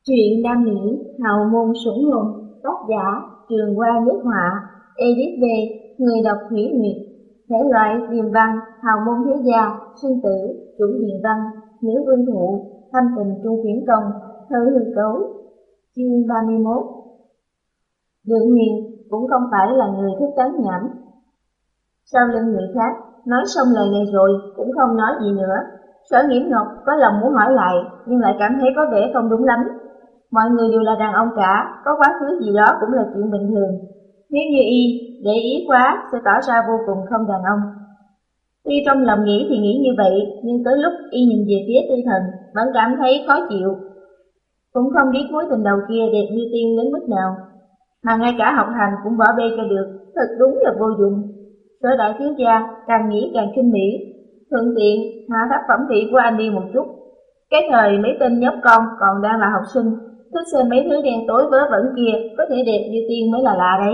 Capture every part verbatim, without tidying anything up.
Truyện đam mỹ hào môn sủng hồn, tác giả Trường Hoa Nhất Họa, edit về người đọc Thủy Nguyệt, thể loại điềm văn, hào môn thế gia, sinh tử, chủ điềm văn, nữ vương thụ, thâm tình trung quyển công, thơ hư cấu. Chương ba mươi mốt. Đường Huyền cũng không phải là người thích tán nhảm. Sau lưng người khác, nói xong lời này rồi cũng không nói gì nữa. Sở Nghiễm Ngọc có lòng muốn hỏi lại, nhưng lại cảm thấy có vẻ không đúng lắm. Mọi người đều là đàn ông cả, có quá khứ gì đó cũng là chuyện bình thường. Nếu như y để ý quá sẽ tỏ ra vô cùng không đàn ông. Tuy trong lòng nghĩ thì nghĩ như vậy, nhưng tới lúc y nhìn về phía Tư Thần vẫn cảm thấy khó chịu. Cũng không biết mối tình đầu kia đẹp như tiên đến mức nào, mà ngay cả học hành cũng bỏ bê cho được, thật đúng là vô dụng. Sở đại thiếu gia càng nghĩ càng khinh mỹ, thuận tiện hạ thấp phẩm vị của anh đi một chút. Cái thời mấy tên nhóc con còn đang là học sinh, thích xem mấy thứ đen tối vớ vẩn kia, có thể đẹp như tiên mới là lạ đấy.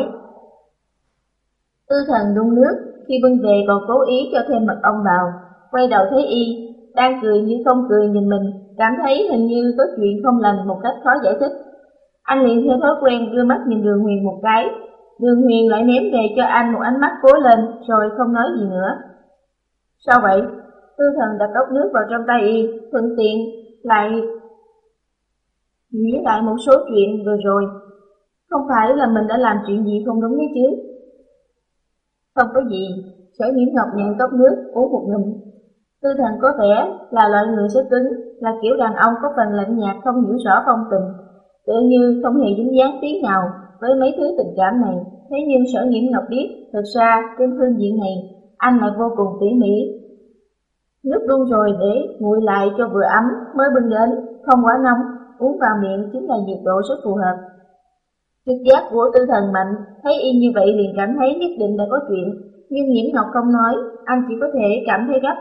Tư Thần đun nước, khi bưng về còn cố ý cho thêm mật ong vào, quay đầu thấy y đang cười như không cười nhìn mình, cảm thấy hình như có chuyện không lành một cách khó giải thích. Anh liền theo thói quen đưa mắt nhìn Đường Huyền một cái. Đường Huyền lại ném về cho anh một ánh mắt cố lên, rồi không nói gì nữa. Sao vậy? Tư Thần đặt cốc nước vào trong tay y, thuận tiện lại nghĩ lại một số chuyện vừa rồi. Không phải là mình đã làm chuyện gì không đúng đấy chứ? Không có gì. Sở Nghiễm Ngọc nhận cốc nước uống một ngụm. Tư Thần có vẻ là loại người rất cứng, là kiểu đàn ông có phần lạnh nhạt, không hiểu rõ phong tình, tự như không hề dính dáng tí nào với mấy thứ tình cảm này. Thế nhưng Sở Nghiễm Ngọc biết, thực ra trên phương diện này anh lại vô cùng tỉ mỉ. Nước đun rồi để nguội lại cho vừa ấm mới bưng đến, không quá nóng, uống vào miệng chính là nhiệt độ rất phù hợp. Trực giác của Tư Thần mạnh, thấy y như vậy liền cảm thấy nhất định đã có chuyện, nhưng Nghiễm Ngọc không nói, anh chỉ có thể cảm thấy gấp.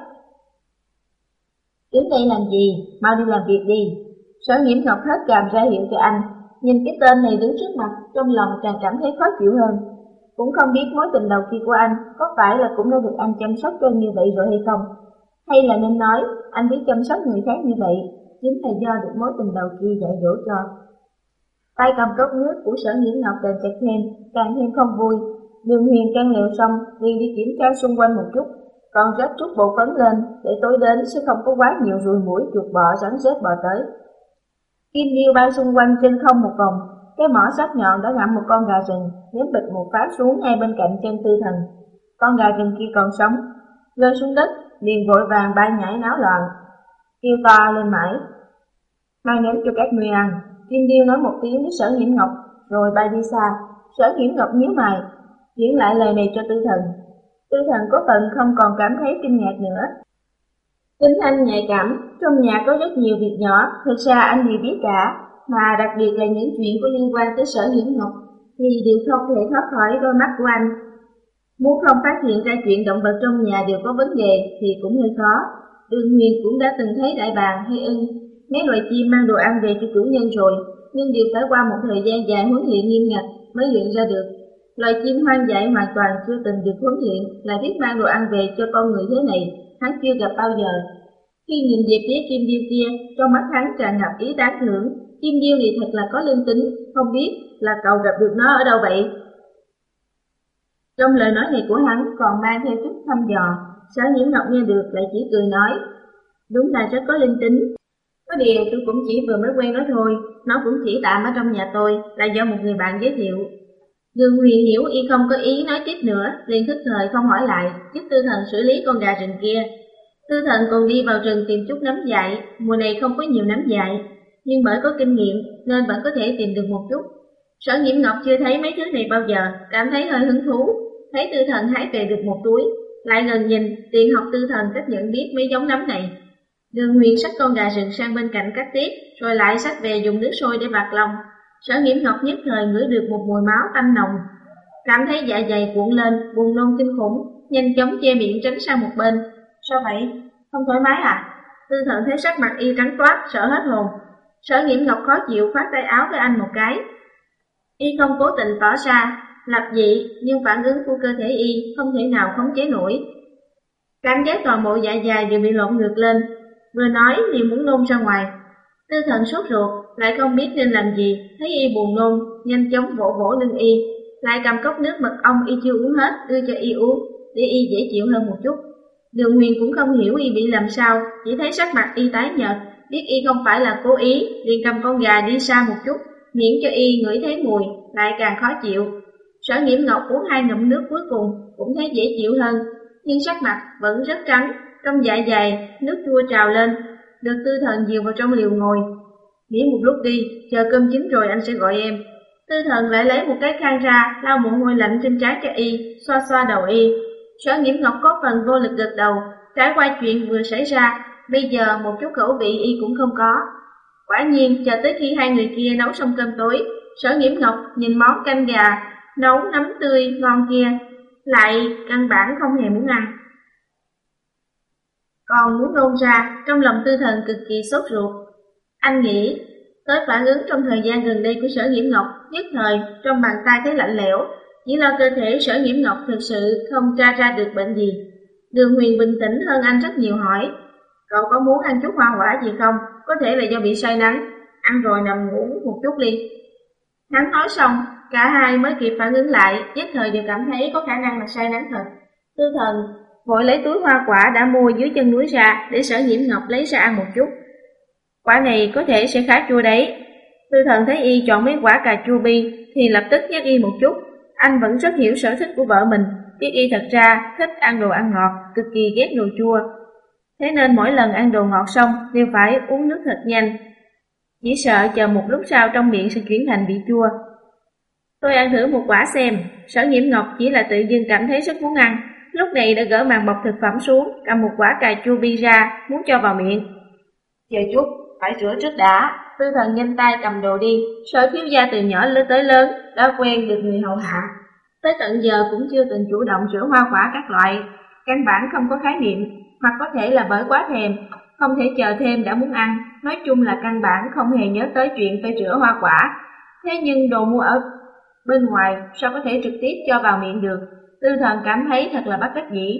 Đứng đây làm gì, mau đi làm việc đi. Sở Nghiễm Ngọc hết càm ra hiệu cho anh, nhìn cái tên này đứng trước mặt, trong lòng càng cảm thấy khó chịu hơn. Cũng không biết mối tình đầu kia của anh có phải là cũng đã được anh chăm sóc cho như vậy rồi hay không, hay là nên nói anh biết chăm sóc người khác như vậy chính là do được mối tình đầu kia dạy dỗ cho. Tay cầm cốc nước của Sở Nghiễm Ngọc càng chặt thêm, càng thêm không vui. Đường Huyền căn lều xong liền đi kiểm tra xung quanh một chút, còn rắc chút bột phấn lên để tối đến sẽ không có quá nhiều ruồi muỗi chuột bọ rắn rết bò tới. Kim điêu bay xung quanh trên không một vòng, cái mỏ sắc nhọn đã ngậm một con gà rừng, ném bịch một phát xuống ngay bên cạnh chân Tư Thần. Con gà rừng kia còn sống, rơi xuống đất liền vội vàng bay nhảy náo loạn, kêu to lên mãi, mang đến cho các ngươi ăn. Kim điêu nói một tiếng với Sở Nghiễm Ngọc rồi bay đi xa. Sở Nghiễm Ngọc nhíu mày, chuyển lại lời này cho Tư Thần. Tư Thần có phần không còn cảm thấy kinh ngạc nữa. Tính anh nhạy cảm, trong nhà có rất nhiều việc nhỏ, thực ra anh đều biết cả, mà đặc biệt là những chuyện có liên quan tới Sở Nghiễm Ngọc thì đều không thể thoát khỏi đôi mắt của anh. Muốn không phát hiện ra chuyện động vật trong nhà đều có vấn đề thì cũng hơi khó. Đường Huyền cũng đã từng thấy đại bàng hay ưng, mấy loài chim mang đồ ăn về cho chủ nhân rồi, nhưng đều phải qua một thời gian dài huấn luyện nghiêm ngặt mới luyện ra được. Loài chim hoang dại hoàn toàn chưa từng được huấn luyện lại biết mang đồ ăn về cho con người thế này, hắn chưa gặp bao giờ. Khi nhìn về phía Kim điêu kia, trong mắt hắn tràn ngập ý tán thưởng. Kim điêu này thật là có linh tính, không biết là cậu gặp được nó ở đâu vậy? Trong lời nói này của hắn còn mang theo chút thăm dò. Sở Nghiễm Ngọc nghe được lại chỉ cười nói, đúng là rất có linh tính. Có điều tôi cũng chỉ vừa mới quen nó thôi, nó cũng chỉ tạm ở trong nhà tôi, là do một người bạn giới thiệu. Đường Huyền hiểu y không có ý nói tiếp nữa, liền thức thời không hỏi lại, giúp Tư Thần xử lý con gà rừng kia. Tư Thần còn đi vào rừng tìm chút nấm dại, mùa này không có nhiều nấm dại, nhưng bởi có kinh nghiệm nên vẫn có thể tìm được một chút. Sở Nghiễm Ngọc chưa thấy mấy thứ này bao giờ, cảm thấy hơi hứng thú, thấy Tư Thần hái về được một túi, lại gần nhìn, tiện học Tư Thần cách nhận biết mấy giống nấm này. Đường Huyền xách con gà rừng sang bên cạnh cắt tiếp, rồi lại xách về dùng nước sôi để bạc lòng. Sở Nghiễm Ngọc nhất thời ngửi được một mùi máu tanh nồng, cảm thấy dạ dày cuộn lên, buồn nôn kinh khủng, nhanh chóng che miệng tránh sang một bên. Sao vậy? Không thoải mái à? Tư Thần thấy sắc mặt y trắng toát, sợ hết hồn. Sở Nghiễm Ngọc khó chịu khoát tay áo với anh một cái. Y không cố tình tỏ ra lập dị, nhưng phản ứng của cơ thể y không thể nào khống chế nổi. Cảm giác toàn bộ dạ dày đều bị lộn ngược lên, vừa nói liền muốn nôn ra ngoài. Tư Thần sốt ruột, lại không biết nên làm gì, thấy y buồn nôn, nhanh chóng vỗ vỗ lưng y, lại cầm cốc nước mật ong y chưa uống hết, đưa cho y uống, để y dễ chịu hơn một chút. Đường Huyền cũng không hiểu y bị làm sao, chỉ thấy sắc mặt y tái nhợt, biết y không phải là cố ý, liền cầm con gà đi xa một chút, miễn cho y ngửi thấy mùi, lại càng khó chịu. Sở Nghiễm Ngọc uống hai ngụm nước cuối cùng, cũng thấy dễ chịu hơn, nhưng sắc mặt vẫn rất trắng, trong dạ dày nước chua trào lên, được Tư Thần dìu vào trong liều ngồi. Nghỉ một lúc đi, chờ cơm chín rồi anh sẽ gọi em. Tư Thần lại lấy một cái khăn ra, lau mồ hôi lạnh trên trán cho y, xoa xoa đầu y. Sở Nghiễm Ngọc có phần vô lực gật đầu, trải qua chuyện vừa xảy ra, bây giờ một chút khẩu vị y cũng không có. Quả nhiên, chờ tới khi hai người kia nấu xong cơm tối, Sở Nghiễm Ngọc nhìn món canh gà nấu nấm tươi ngon kia, lại căn bản không hề muốn ăn. Còn muốn nôn ra, trong lòng Tư Thần cực kỳ sốt ruột. Anh nghĩ tới phản ứng trong thời gian gần đây của Sở Nghiễm Ngọc, nhất thời trong bàn tay thấy lạnh lẽo, chỉ lo cơ thể Sở Nghiễm Ngọc thực sự không tra ra được bệnh gì. Đường Huyền bình tĩnh hơn anh rất nhiều, hỏi: cậu có muốn ăn chút hoa quả gì không? Có thể là do bị say nắng, ăn rồi nằm ngủ một chút đi. Hắn nói xong, cả hai mới kịp phản ứng lại, nhất thời đều cảm thấy có khả năng là say nắng thật. Tư Thần vội lấy túi hoa quả đã mua dưới chân núi ra, để Sở Nghiễm Ngọc lấy ra ăn một chút. Quả này có thể sẽ khá chua đấy. Tư Thần thấy y chọn mấy quả cà chua bi thì lập tức nhắc y một chút. Anh vẫn rất hiểu sở thích của vợ mình, biết y thật ra thích ăn đồ ăn ngọt, cực kỳ ghét đồ chua. Thế nên mỗi lần ăn đồ ngọt xong đều phải uống nước thật nhanh, chỉ sợ chờ một lúc sau trong miệng sẽ chuyển thành vị chua. Tôi ăn thử một quả xem. Sở Nghiễm Ngọc chỉ là tự dưng cảm thấy rất muốn ăn, lúc này đã gỡ màn bọc thực phẩm xuống, cầm một quả cà chua bi ra, muốn cho vào miệng. Chờ chút, phải rửa trước đã. Tư Thần nhanh tay cầm đồ đi. Sở thiếu gia từ nhỏ lên tới lớn đã quen được người hầu hạ, tới tận giờ cũng chưa từng chủ động rửa hoa quả các loại, căn bản không có khái niệm, hoặc có thể là bởi quá thèm, không thể chờ thêm đã muốn ăn. Nói chung là căn bản không hề nhớ tới chuyện phải rửa hoa quả. Thế nhưng đồ mua ở bên ngoài sao có thể trực tiếp cho vào miệng được? Tư Thần cảm thấy thật là bất đắc dĩ.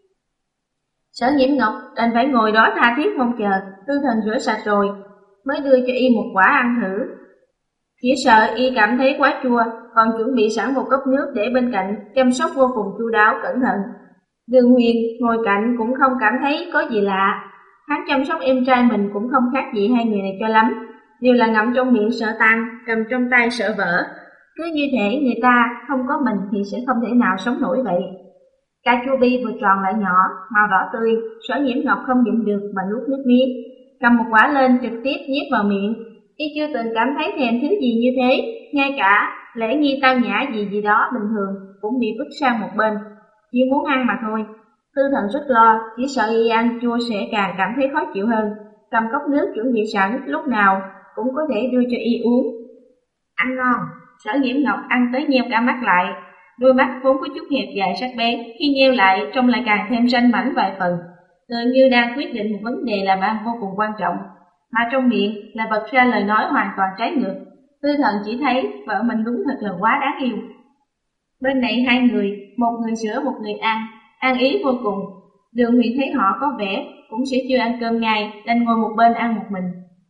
Sở Nghiễm Ngọc đành phải ngồi đó tha thiết mong chờ Tư Thần rửa sạch rồi mới đưa cho y một quả ăn thử. Chỉ sợ y cảm thấy quá chua, còn chuẩn bị sẵn một cốc nước để bên cạnh, chăm sóc vô cùng chu đáo cẩn thận. Đường Huyền ngồi cạnh cũng không cảm thấy có gì lạ, hắn chăm sóc em trai mình cũng không khác gì hai người này cho lắm, đều là ngậm trong miệng sợ tan, cầm trong tay sợ vỡ. Cứ như thể người ta không có mình thì sẽ không thể nào sống nổi vậy. Cà chua bi vừa tròn lại nhỏ, màu đỏ tươi, Sở Nghiễm Ngọc không nhịn được mà nuốt nước miếng, cầm một quả lên trực tiếp nhét vào miệng. Y chưa từng cảm thấy thèm thứ gì như thế, ngay cả lễ nghi tao nhã gì gì đó bình thường cũng bị vứt sang một bên, chỉ muốn ăn mà thôi. Tư Thần rất lo, chỉ sợ y ăn chua sẽ càng cảm thấy khó chịu hơn, cầm cốc nước chuẩn bị sẵn, lúc nào cũng có thể đưa cho y uống. Ăn ngon. Sở Nghiễm Ngọc ăn tới nheo cả mắt lại, đôi mắt vốn có chút hẹp dài sắc bén, khi nheo lại trông lại càng thêm ranh mãnh vài phần, tựa như đang quyết định một vấn đề làm ăn vô cùng quan trọng, mà trong miệng là bật ra lời nói hoàn toàn trái ngược. Tư Thần chỉ thấy vợ mình đúng thật là quá đáng yêu. Bên này hai người, một người sữa một người ăn, ăn ý vô cùng. Đường Huyền thấy họ có vẻ cũng sẽ chưa ăn cơm ngay, đành ngồi một bên ăn một mình.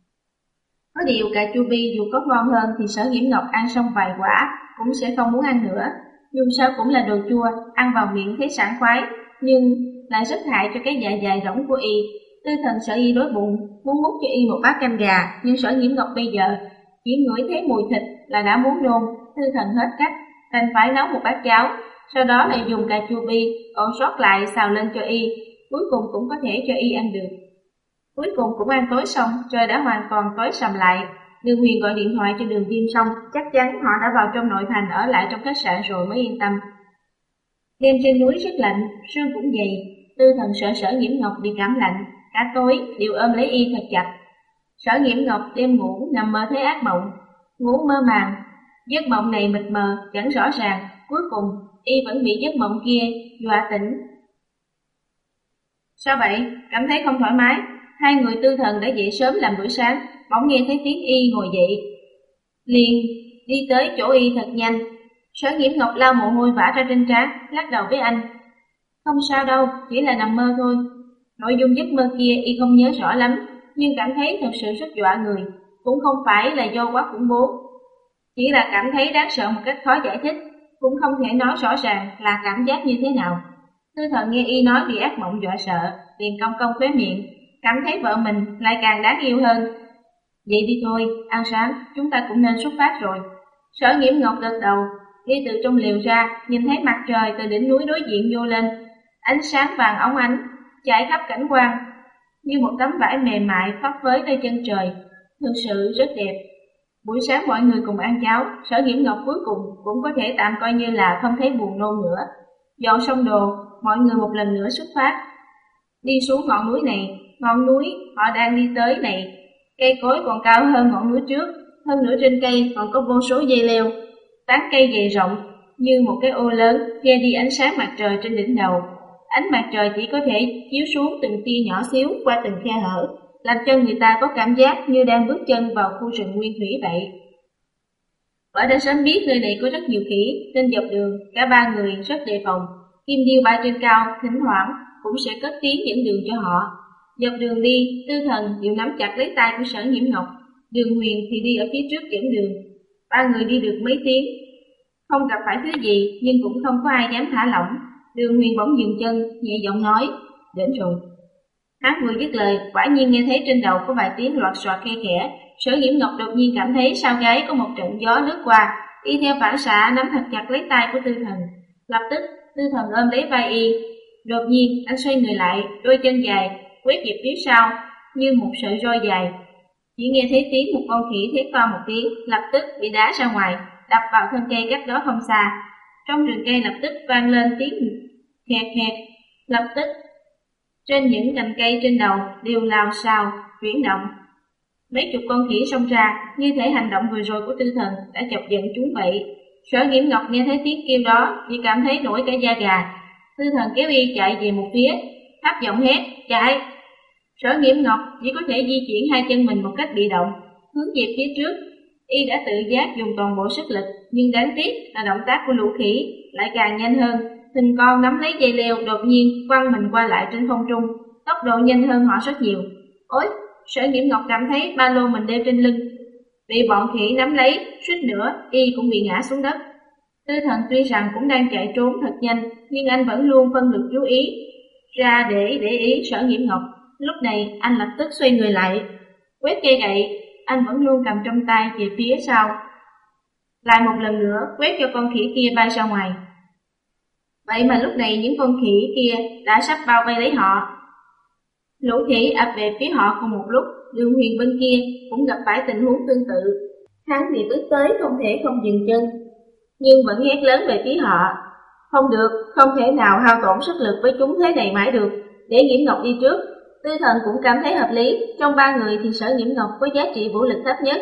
Có điều cà chua bi dù có ngon hơn thì Sở Nghiễm Ngọc ăn xong vài quả cũng sẽ không muốn ăn nữa. Dù sao cũng là đồ chua, ăn vào miệng thấy sảng khoái, nhưng lại rất hại cho cái dạ dày rỗng của y. Tư Thần sợ y đói bụng, muốn múc cho y một bát canh gà, nhưng Sở Nghiễm Ngọc bây giờ chỉ ngửi thấy mùi thịt là đã muốn nôn. Tư Thần hết cách, đành phải nấu một bát cháo, sau đó lại dùng cà chua bi còn sót lại xào lên cho y, cuối cùng cũng có thể cho y ăn được. Cuối cùng cũng ăn tối xong, trời đã hoàn toàn tối sầm lại. Đường Huyền gọi điện thoại cho Đường Viêm xong, chắc chắn họ đã vào trong nội thành ở lại trong khách sạn rồi mới yên tâm. Đêm trên núi rất lạnh, sương cũng dày, Tư Thần sợ Sở Nghiễm Ngọc bị cảm lạnh, cả tối đều ôm lấy y thật chặt. Sở Nghiễm Ngọc đêm ngủ nằm mơ thấy ác mộng, ngủ mơ màng, giấc mộng này mịt mờ, chẳng rõ ràng, cuối cùng y vẫn bị giấc mộng kia dọa tỉnh. Sao vậy? Cảm thấy không thoải mái? Hai người Tư Thần đã dậy sớm làm bữa sáng, bỗng nghe thấy tiếng y ngồi dậy, liền đi tới chỗ y thật nhanh. Sở Nghiễm Ngọc lau mồ hôi vã ra trên trán, lắc đầu với anh: không sao đâu, chỉ là nằm mơ thôi. Nội dung giấc mơ kia y không nhớ rõ lắm, nhưng cảm thấy thật sự rất dọa người, cũng không phải là do quá khủng bố. Chỉ là cảm thấy đáng sợ một cách khó giải thích, cũng không thể nói rõ ràng là cảm giác như thế nào. Tư Thần nghe y nói bị ác mộng dọa sợ, liền cong cong khóe miệng, cảm thấy vợ mình lại càng đáng yêu hơn. Vậy đi thôi, ăn sáng, chúng ta cũng nên xuất phát rồi. Sở Nghiễm Ngọc gật đầu, đi từ trong lều ra, nhìn thấy mặt trời từ đỉnh núi đối diện vô lên, ánh sáng vàng óng ánh, trải khắp cảnh quan, như một tấm vải mềm mại phấp phới nơi chân trời, thực sự rất đẹp. Buổi sáng mọi người cùng ăn cháo, Sở Nghiễm Ngọc cuối cùng cũng có thể tạm coi như là không thấy buồn nôn nữa. Dọn xong đồ, mọi người một lần nữa xuất phát. Đi xuống ngọn núi này, ngọn núi họ đang đi tới này, cây cối còn cao hơn ngọn núi trước, hơn nữa trên cây còn có vô số dây leo, tán cây dày rộng như một cái ô lớn che đi ánh sáng mặt trời trên đỉnh đầu. Ánh mặt trời chỉ có thể chiếu xuống từng tia nhỏ xíu qua từng khe hở, làm cho người ta có cảm giác như đang bước chân vào khu rừng nguyên thủy vậy. Bởi đã sớm biết nơi này có rất nhiều khỉ, nên dọc đường cả ba người rất đề phòng. Kim Điêu bay trên cao, thỉnh thoảng cũng sẽ cất tiếng dẫn đường cho họ. Dọc đường đi, Tư Thần đều nắm chặt lấy tay của Sở Nghiễm Ngọc, Đường Huyền thì đi ở phía trước dẫn đường. Ba người đi được mấy tiếng, không gặp phải thứ gì nhưng cũng không có ai dám thả lỏng. Đường Huyền bỗng dừng chân, nhẹ giọng nói, đến rồi. Hắn vừa dứt lời, quả nhiên nghe thấy trên đầu có vài tiếng loạt soạt khe khẽ. Sở Nghiễm Ngọc đột nhiên cảm thấy sau gáy có một trận gió lướt qua, y theo phản xạ nắm thật chặt lấy tay của Tư Thần. Lập tức, Tư Thần ôm lấy vai y. Đột nhiên, anh xoay người lại, đôi chân dài quét về phía sau như một sợi roi dài. Chỉ nghe thấy tiếng một con khỉ thét to một tiếng, lập tức bị đá ra ngoài, đập vào thân cây cách đó không xa. Trong rừng cây lập tức vang lên tiếng khẹt khẹt, lập tức trên những cành cây trên đầu đều lao xao chuyển động. Mấy chục con khỉ xông ra, như thể hành động vừa rồi của Tư Thần đã chọc giận chúng vậy. Sở Nghiễm Ngọc nghe thấy tiếng kêu đó, chỉ cảm thấy nổi cả da gà. Tư Thần kéo y chạy về một phía, thấp giọng hét, chạy. Sở Nghiễm Ngọc chỉ có thể di chuyển hai chân mình một cách bị động, hướng về phía trước. Y đã tự giác dùng toàn bộ sức lực, nhưng đáng tiếc là động tác của lũ khỉ lại càng nhanh hơn. Thình con nắm lấy dây leo đột nhiên quăng mình qua lại trên không trung, tốc độ nhanh hơn họ rất nhiều. Ôi! Sở Nghiễm Ngọc cảm thấy ba lô mình đeo trên lưng bị bọn khỉ nắm lấy, suýt nữa y cũng bị ngã xuống đất. Tư Thần tuy rằng cũng đang chạy trốn thật nhanh, nhưng anh vẫn luôn phân lực chú ý ra để để ý Sở Nghiễm Ngọc. Lúc này anh lập tức xoay người lại, quét cây gậy anh vẫn luôn cầm trong tay về phía sau, lại một lần nữa quét cho con khỉ kia bay ra ngoài. Vậy mà lúc này những con khỉ kia đã sắp bao vây lấy họ. Lũ khỉ ập về phía họ cùng một lúc. Đường Huyền bên kia cũng gặp phải tình huống tương tự. Hắn bị ướt tới không thể không dừng chân, nhưng vẫn hét lớn về phía họ. Không được, không thể nào hao tổn sức lực với chúng thế này mãi được, để Nghiễm Ngọc đi trước. Tư Thần cũng cảm thấy hợp lý, trong ba người thì Sở Nghiễm Ngọc có giá trị vũ lực thấp nhất.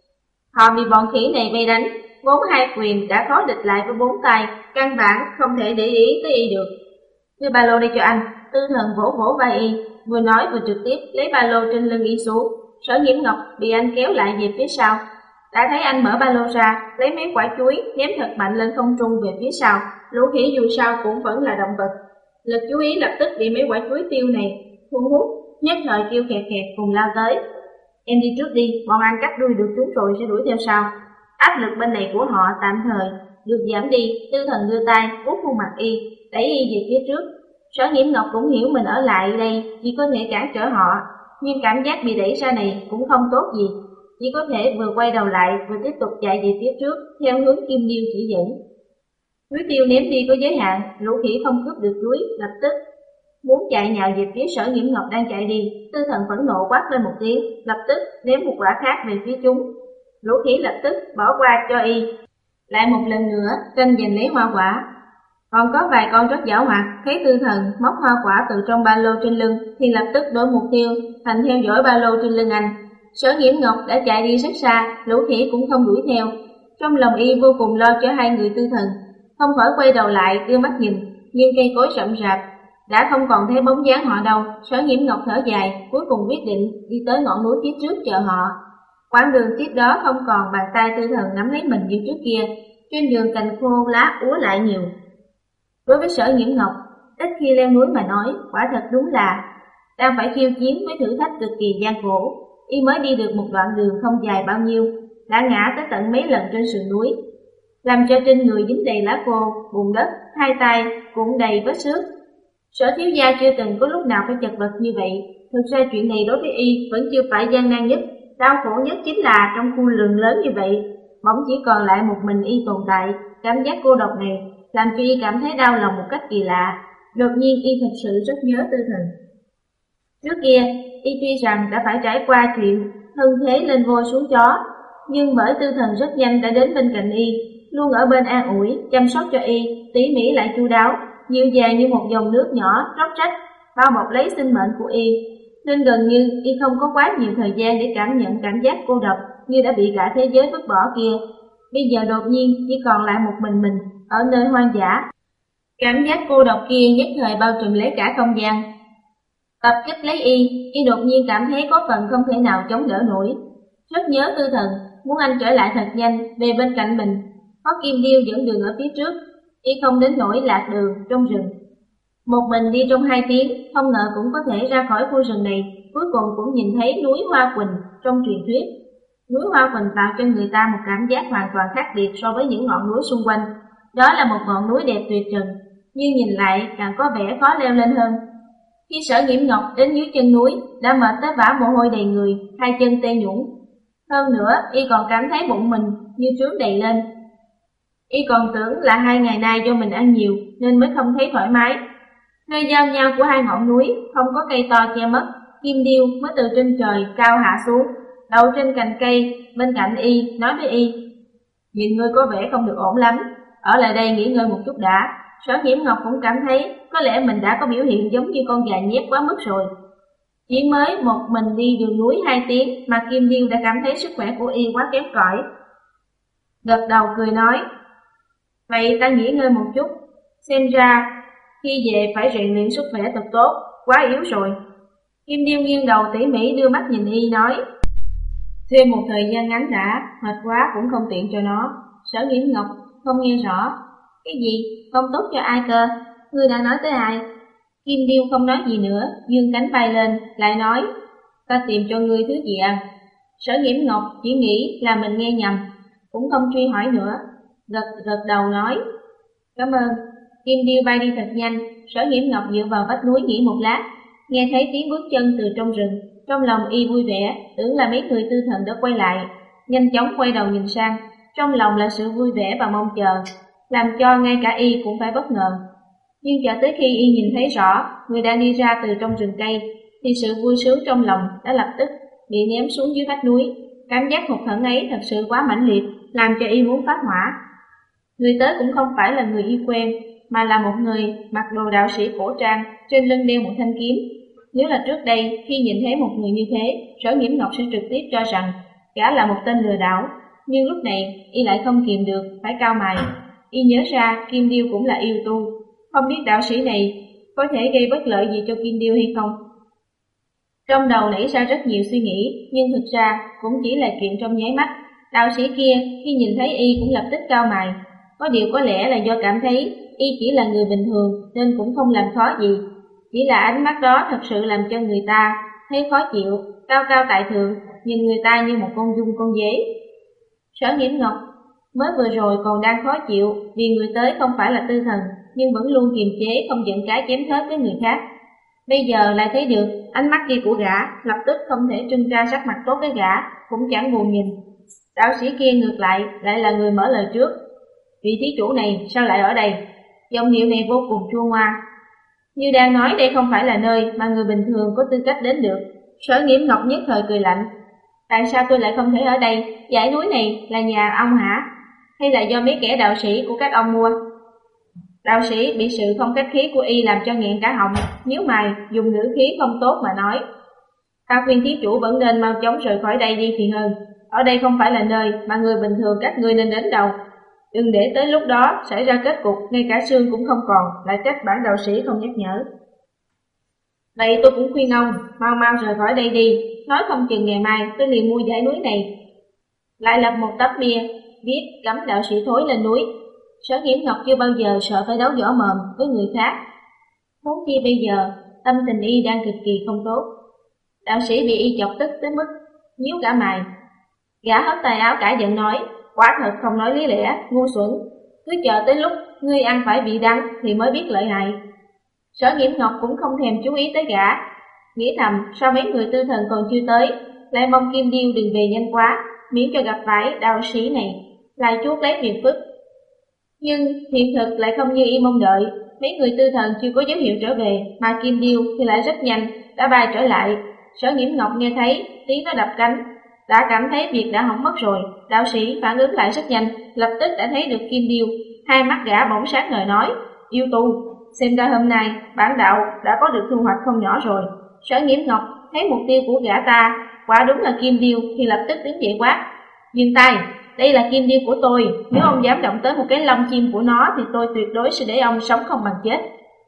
Họ bị bọn khỉ này vây đánh, vốn hai quyền đã khó địch lại với bốn tay, căn bản không thể để ý tới y được. Đưa ba lô đi cho anh. Tư Thần vỗ vỗ vai y, vừa nói vừa trực tiếp lấy ba lô trên lưng y xuống. Sở Nghiễm Ngọc bị anh kéo lại về phía sau. Đã thấy anh mở ba lô ra, lấy mấy quả chuối ném thật mạnh lên không trung về phía sau. Lũ khỉ dù sao cũng vẫn là động vật, lực chú ý lập tức bị mấy quả chuối tiêu này thu hút, nhất thời kêu kẹt kẹt cùng lao tới. Em đi trước đi, bọn anh cắt đuôi được chúng rồi sẽ đuổi theo sau. Áp lực bên này của họ tạm thời được giảm đi. Tư Thần đưa tay vuốt khuôn mặt y, đẩy y về phía trước. Sở Nghiễm Ngọc cũng hiểu mình ở lại đây chỉ có thể cản trở họ, nhưng cảm giác bị đẩy ra này cũng không tốt gì, chỉ có thể vừa quay đầu lại vừa tiếp tục chạy về phía trước theo hướng Kim Điêu chỉ dẫn. Chuối tiêu ném đi có giới hạn, lũ khỉ không cướp được chuối, lập tức muốn chạy nhào về phía Sở Nghiễm Ngọc đang chạy đi. Tư Thần phẫn nộ quát lên một tiếng, lập tức ném một quả khác về phía chúng. Lũ khỉ lập tức bỏ qua cho y, lại một lần nữa tranh giành lấy hoa quả. Còn có vài con rất giảo hoạt, thấy Tư Thần móc hoa quả từ trong ba lô trên lưng thì lập tức đổi mục tiêu thành theo dõi ba lô trên lưng anh. Sở Nghiễm Ngọc đã chạy đi rất xa, lũ khỉ cũng không đuổi theo. Trong lòng y vô cùng lo cho hai người Tư Thần, không khỏi quay đầu lại đưa mắt nhìn, nhưng cây cối rậm rạp đã không còn thấy bóng dáng họ đâu. Sở Nghiễm Ngọc thở dài, cuối cùng quyết định đi tới ngọn núi phía trước chờ họ. Quãng đường tiếp đó không còn bàn tay Tư Thần nắm lấy mình như trước kia, trên đường cành khô lá úa lại nhiều. Đối với Sở Nghiễm Ngọc, ít khi leo núi mà nói, quả thật đúng là đang phải khiêu chiến với thử thách cực kỳ gian khổ. Y mới đi được một đoạn đường không dài bao nhiêu, đã ngã tới tận mấy lần trên sườn núi, làm cho trên người dính đầy lá khô, bùn đất, hai tay cũng đầy vết xước. Sở thiếu gia chưa từng có lúc nào phải chật vật như vậy. Thực ra chuyện này đối với y vẫn chưa phải gian nan nhất, đau khổ nhất chính là trong khu rừng lớn như vậy, bỗng chỉ còn lại một mình y tồn tại. Cảm giác cô độc này làm cho y cảm thấy đau lòng một cách kỳ lạ. Đột nhiên y thật sự rất nhớ Tư Thần. Trước kia, y tuy rằng đã phải trải qua chuyện thân thế lên voi xuống chó, nhưng bởi Tư Thần rất nhanh đã đến bên cạnh y, luôn ở bên an ủi, chăm sóc cho y, tỉ mỉ lại chu đáo, dịu dàng như một dòng nước nhỏ róc rách, bao bọc lấy sinh mệnh của y, nên gần như y không có quá nhiều thời gian để cảm nhận cảm giác cô độc như đã bị cả thế giới vứt bỏ kia. Bây giờ đột nhiên chỉ còn lại một mình mình ở nơi hoang dã. Cảm giác cô độc kia nhất thời bao trùm lấy cả không gian, tập kích lấy y. Y đột nhiên cảm thấy có phần không thể nào chống đỡ nổi. Rất nhớ Tư Thần, muốn anh trở lại thật nhanh về bên cạnh mình. Có Kim Điêu dẫn đường ở phía trước, y không đến nỗi lạc đường trong rừng. Một mình đi trong hai tiếng, không ngờ cũng có thể ra khỏi khu rừng này. Cuối cùng cũng nhìn thấy núi Hoa Quỳnh trong truyền thuyết. Núi Hoa Quỳnh tạo cho người ta một cảm giác hoàn toàn khác biệt so với những ngọn núi xung quanh. Đó là một ngọn núi đẹp tuyệt trần, nhưng nhìn lại càng có vẻ khó leo lên hơn. Khi Sở Nghiễm Ngọc đến dưới chân núi, đã mệt tới vã mồ hôi đầy người, hai chân tê nhũn. Hơn nữa, y còn cảm thấy bụng mình như trướng đầy lên. Y còn tưởng là hai ngày nay do mình ăn nhiều nên mới không thấy thoải mái. Nơi giao nhau của hai ngọn núi không có cây to che mất, Kim Điêu mới từ trên trời cao hạ xuống, đậu trên cành cây bên cạnh y, nói với y: "Nhìn ngươi có vẻ không được ổn lắm, ở lại đây nghỉ ngơi một chút đã." Sở Nghiễm Ngọc cũng cảm thấy có lẽ mình đã có biểu hiện giống như con gà nhét quá mức rồi. Chỉ mới một mình đi đường núi hai tiếng mà Kim Điêu đã cảm thấy sức khỏe của y quá kém cỏi. Gật đầu cười nói: "Vậy ta nghỉ ngơi một chút, xem ra khi về phải rèn luyện sức khỏe thật tốt, quá yếu rồi." Kim Điêu nghiêng đầu tỉ mỉ đưa mắt nhìn y nói: "Thêm một thời gian ngắn đã, mệt quá cũng không tiện cho nó." Sở Nghiễm Ngọc không nghe rõ. "Cái gì? Không tốt cho ai cơ? Ngươi đã nói tới ai?" Kim Điêu không nói gì nữa, dương cánh bay lên, lại nói: "Ta tìm cho ngươi thứ gì ăn." Sở Nghiễm Ngọc chỉ nghĩ là mình nghe nhầm, cũng không truy hỏi nữa, gật gật đầu nói: "Cảm ơn." Kim Điêu bay đi thật nhanh. Sở Nghiễm Ngọc dựa vào vách núi nghỉ một lát, nghe thấy tiếng bước chân từ trong rừng, trong lòng y vui vẻ, tưởng là mấy người Tư Thần đã quay lại, nhanh chóng quay đầu nhìn sang, trong lòng là sự vui vẻ và mong chờ, làm cho ngay cả y cũng phải bất ngờ. Nhưng cho tới khi y nhìn thấy rõ người đang đi ra từ trong rừng cây, thì sự vui sướng trong lòng đã lập tức bị ném xuống dưới vách núi. Cảm giác hụt hẫng ấy thật sự quá mãnh liệt, làm cho y muốn phát hỏa. Người tới cũng không phải là người y quen, mà là một người mặc đồ đạo sĩ cổ trang, trên lưng đeo một thanh kiếm. Nếu là trước đây, khi nhìn thấy một người như thế, Sở Nghiễm Ngọc sẽ trực tiếp cho rằng gã là một tên lừa đảo. Nhưng lúc này, y lại không kìm được, phải cau mày. Y nhớ ra Kim Điêu cũng là yêu tu, không biết đạo sĩ này có thể gây bất lợi gì cho Kim Điêu hay không. Trong đầu nảy ra rất nhiều suy nghĩ, nhưng thực ra cũng chỉ là chuyện trong nháy mắt. Đạo sĩ kia khi nhìn thấy y cũng lập tức cau mày. Có điều có lẽ là do cảm thấy y chỉ là người bình thường nên cũng không làm khó gì. Chỉ là ánh mắt đó thật sự làm cho người ta thấy khó chịu, cao cao tại thượng, nhìn người ta như một con dung con dế. Sở Nghiễm Ngọc mới vừa rồi còn đang khó chịu vì người tới không phải là Tư Thần, nhưng vẫn luôn kiềm chế không giận cá chém thớt với người khác. Bây giờ lại thấy được ánh mắt kia của gã, lập tức không thể trưng ra sắc mặt tốt với gã, cũng chẳng buồn nhìn. Đạo sĩ kia ngược lại lại là người mở lời trước: "Vị thí chủ này sao lại ở đây?" Giọng điệu này vô cùng chua ngoa, như đang nói đây không phải là nơi mà người bình thường có tư cách đến được. Sở Nghiễm Ngọc nhất thời cười lạnh: "Tại sao tôi lại không thể ở đây? Dãy núi này là nhà ông hả? Hay là do mấy kẻ đạo sĩ của các ông mua?" Đạo sĩ bị sự không khách khí của y làm cho nghẹn cả họng, nhíu mày, dùng ngữ khí không tốt mà nói: "Ta khuyên thí chủ vẫn nên mau chóng rời khỏi đây đi thì hơn. Ở đây không phải là nơi mà người bình thường các ngươi nên đến đâu. Đừng để tới lúc đó xảy ra kết cục ngay cả xương cũng không còn, lại trách bản đạo sĩ không nhắc nhở." "Vậy tôi cũng khuyên ông mau mau rời khỏi đây đi, nói không chừng ngày mai tôi liền mua dãy núi này." Lại lập một tấm bia viết cấm đạo sĩ thối lên núi. Sở Nghiễm Ngọc chưa bao giờ sợ phải đấu võ mồm với người khác, huống chi bây giờ tâm tình y đang cực kỳ không tốt. Đạo sĩ bị y chọc tức tới mức nhíu cả mày. Gã hất tay áo cãi giận nói, quả thật không nói lý lẽ, ngu xuẩn, cứ chờ tới lúc ngươi ăn phải vị đắng thì mới biết lợi hại. Sở Nghiễm Ngọc cũng không thèm chú ý tới gã, nghĩ thầm sao mấy người tư thần còn chưa tới, lại mong Kim Điêu đừng về nhanh quá, miễn cho gặp phải đạo sĩ này lại chuốc lấy phiền phức. Nhưng hiện thực lại không như y mong đợi, mấy người tư thần chưa có dấu hiệu trở về, mà Kim Điêu thì lại rất nhanh đã bay trở lại. Sở Nghiễm Ngọc nghe thấy tiếng nó đập cánh, đã cảm thấy việc đã hỏng mất rồi. Đạo sĩ phản ứng lại rất nhanh, lập tức đã thấy được Kim Điêu, hai mắt gã bỗng sáng ngời nói, yêu tu, xem ra hôm nay bản đạo đã có được thu hoạch không nhỏ rồi. Sở Nghiễm Ngọc thấy mục tiêu của gã ta quả đúng là Kim Điêu thì lập tức đứng dậy quát, dừng tay, đây là Kim Điêu của tôi, nếu ông dám động tới một cái lông chim của nó thì tôi tuyệt đối sẽ để ông sống không bằng chết.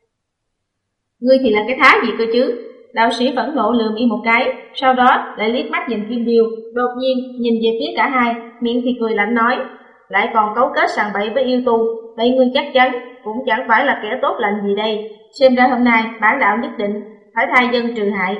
Ngươi thì là cái thá gì cơ chứ? Đạo sĩ phẫn nộ lườm y một cái, sau đó lại liếc mắt nhìn Kim Điêu, đột nhiên nhìn về phía cả hai, miệng thì cười lạnh nói, lại còn cấu kết sàng bậy với yêu tu, vậy ngươi chắc chắn cũng chẳng phải là kẻ tốt lành gì đây, xem ra hôm nay bản đạo nhất định phải thay dân trừ hại.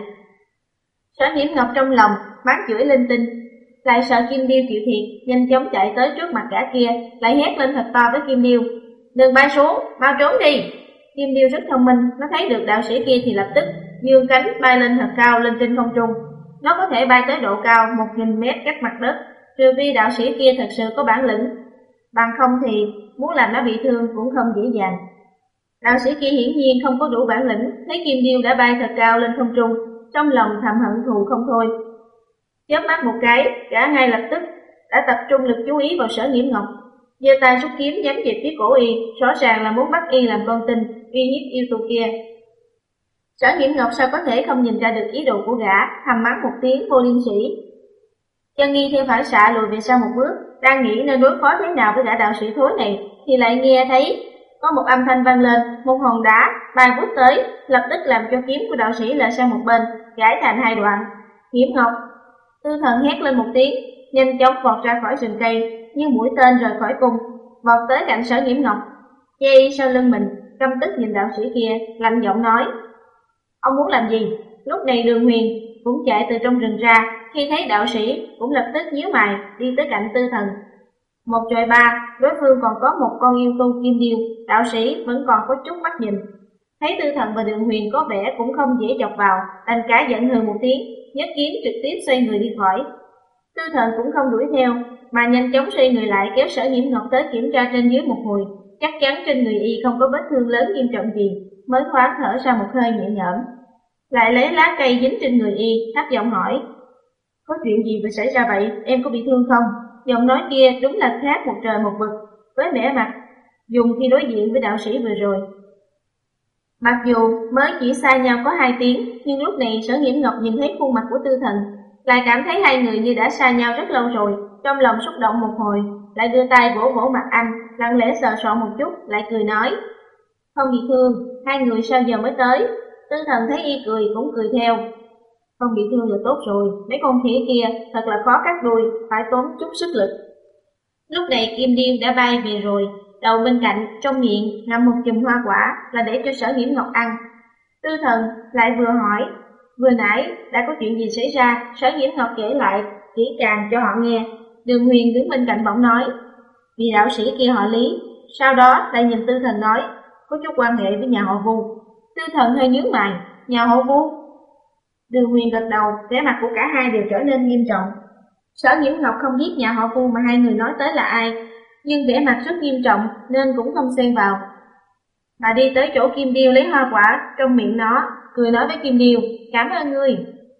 Sở Nghiễm Ngọc trong lòng mắng chửi linh tinh, lại sợ Kim Điêu chịu thiệt, nhanh chóng chạy tới trước mặt gã kia, lại hét lên thật to với Kim Điêu, đừng bay xuống, mau trốn đi. Kim Điêu rất thông minh, nó thấy được đạo sĩ kia thì lập tức dương cánh bay lên thật cao lên trên không trung. Nó có thể bay tới độ cao một nghìn mét cách mặt đất, trừ phi đạo sĩ kia thật sự có bản lĩnh, bằng không thì muốn làm nó bị thương cũng không dễ dàng. Đạo sĩ kia hiển nhiên không có đủ bản lĩnh, thấy Kim Điêu đã bay thật cao lên không trung, trong lòng thầm hận thù không thôi. Chớp mắt một cái, gã ngay lập tức đã tập trung lực chú ý vào Sở Nghiễm Ngọc, giơ tay rút kiếm nhắm về phía cổ y, rõ ràng là muốn bắt y làm con tin, uy hiếp yêu tù kia. Sở Nghiễm Ngọc sao có thể không nhìn ra được ý đồ của gã, thầm mắng một tiếng vô liêm sỉ. Chân nghi theo phản xạ lùi về sau một bước, đang nghĩ nên đối phó thế nào với gã đạo sĩ thối này, thì lại nghe thấy có một âm thanh vang lên, một hòn đá bay vút tới, lập tức làm cho kiếm của đạo sĩ lệch sang một bên, gãy thành hai đoạn. Nghiễm Ngọc, tư thần hét lên một tiếng, nhanh chóng vọt ra khỏi rừng cây, như mũi tên rời khỏi cung, vọt tới cạnh Sở Nghiễm Ngọc, dây sau lưng mình, căm tức nhìn đạo sĩ kia, lạnh giọng nói, ông muốn làm gì? Lúc này Đường Huyền cũng chạy từ trong rừng ra, khi thấy đạo sĩ cũng lập tức nhíu mày đi tới cạnh tư thần. Một trời ba, đối phương còn có một con yêu tu Kim Điêu, đạo sĩ vẫn còn có chút mắt nhìn. Thấy tư thần và Đường Huyền có vẻ cũng không dễ chọc vào, đành cả giận hừ một tiếng, nhấc kiếm trực tiếp xoay người đi khỏi. Tư thần cũng không đuổi theo, mà nhanh chóng xoay người lại kéo Sở Nghiễm Ngọc tới kiểm tra trên dưới một hồi, chắc chắn trên người y không có vết thương lớn nghiêm trọng gì, mới thoáng thở ra một hơi nhẹ nhõm. Lại lấy lá cây dính trên người y, thấp giọng hỏi, có chuyện gì vừa xảy ra vậy, em có bị thương không? Giọng nói kia đúng là khác một trời một vực với vẻ mặt dùng khi đối diện với đạo sĩ vừa rồi. Mặc dù mới chỉ xa nhau có hai tiếng, nhưng lúc này Sở Nghiễm Ngọc nhìn thấy khuôn mặt của tư thần, lại cảm thấy hai người như đã xa nhau rất lâu rồi, trong lòng xúc động một hồi, lại đưa tay vỗ vỗ mặt anh, lặng lẽ sờ soạn một chút, lại cười nói, không bị thương, hai người sao giờ mới tới? Tư thần thấy y cười cũng cười theo, không bị thương là tốt rồi, mấy con khỉ kia thật là khó cắt đuôi, phải tốn chút sức lực. Lúc này Kim Điêu đã bay về rồi, đầu bên cạnh, trong miệng ngậm một chùm hoa quả là để cho Sở Nghiễm Ngọc ăn. Tư thần lại vừa hỏi, vừa nãy đã có chuyện gì xảy ra? Sở Nghiễm Ngọc kể lại kỹ càng cho họ nghe. Đường Huyền đứng bên cạnh bỗng nói, vì đạo sĩ kia họ Lý, sau đó lại nhìn tư thần nói, có chút quan hệ với nhà họ Vu. Tư thần hơi nhướng mày, nhà họ Vu? Đường Huyền gật đầu, vẻ mặt của cả hai đều trở nên nghiêm trọng. Sở Nghiễm Ngọc không biết nhà họ Vu mà hai người nói tới là ai, nhưng vẻ mặt rất nghiêm trọng nên cũng không xen vào. Bà đi tới chỗ Kim Điêu lấy hoa quả trong miệng nó, cười nói với Kim Điêu, cảm ơn ngươi.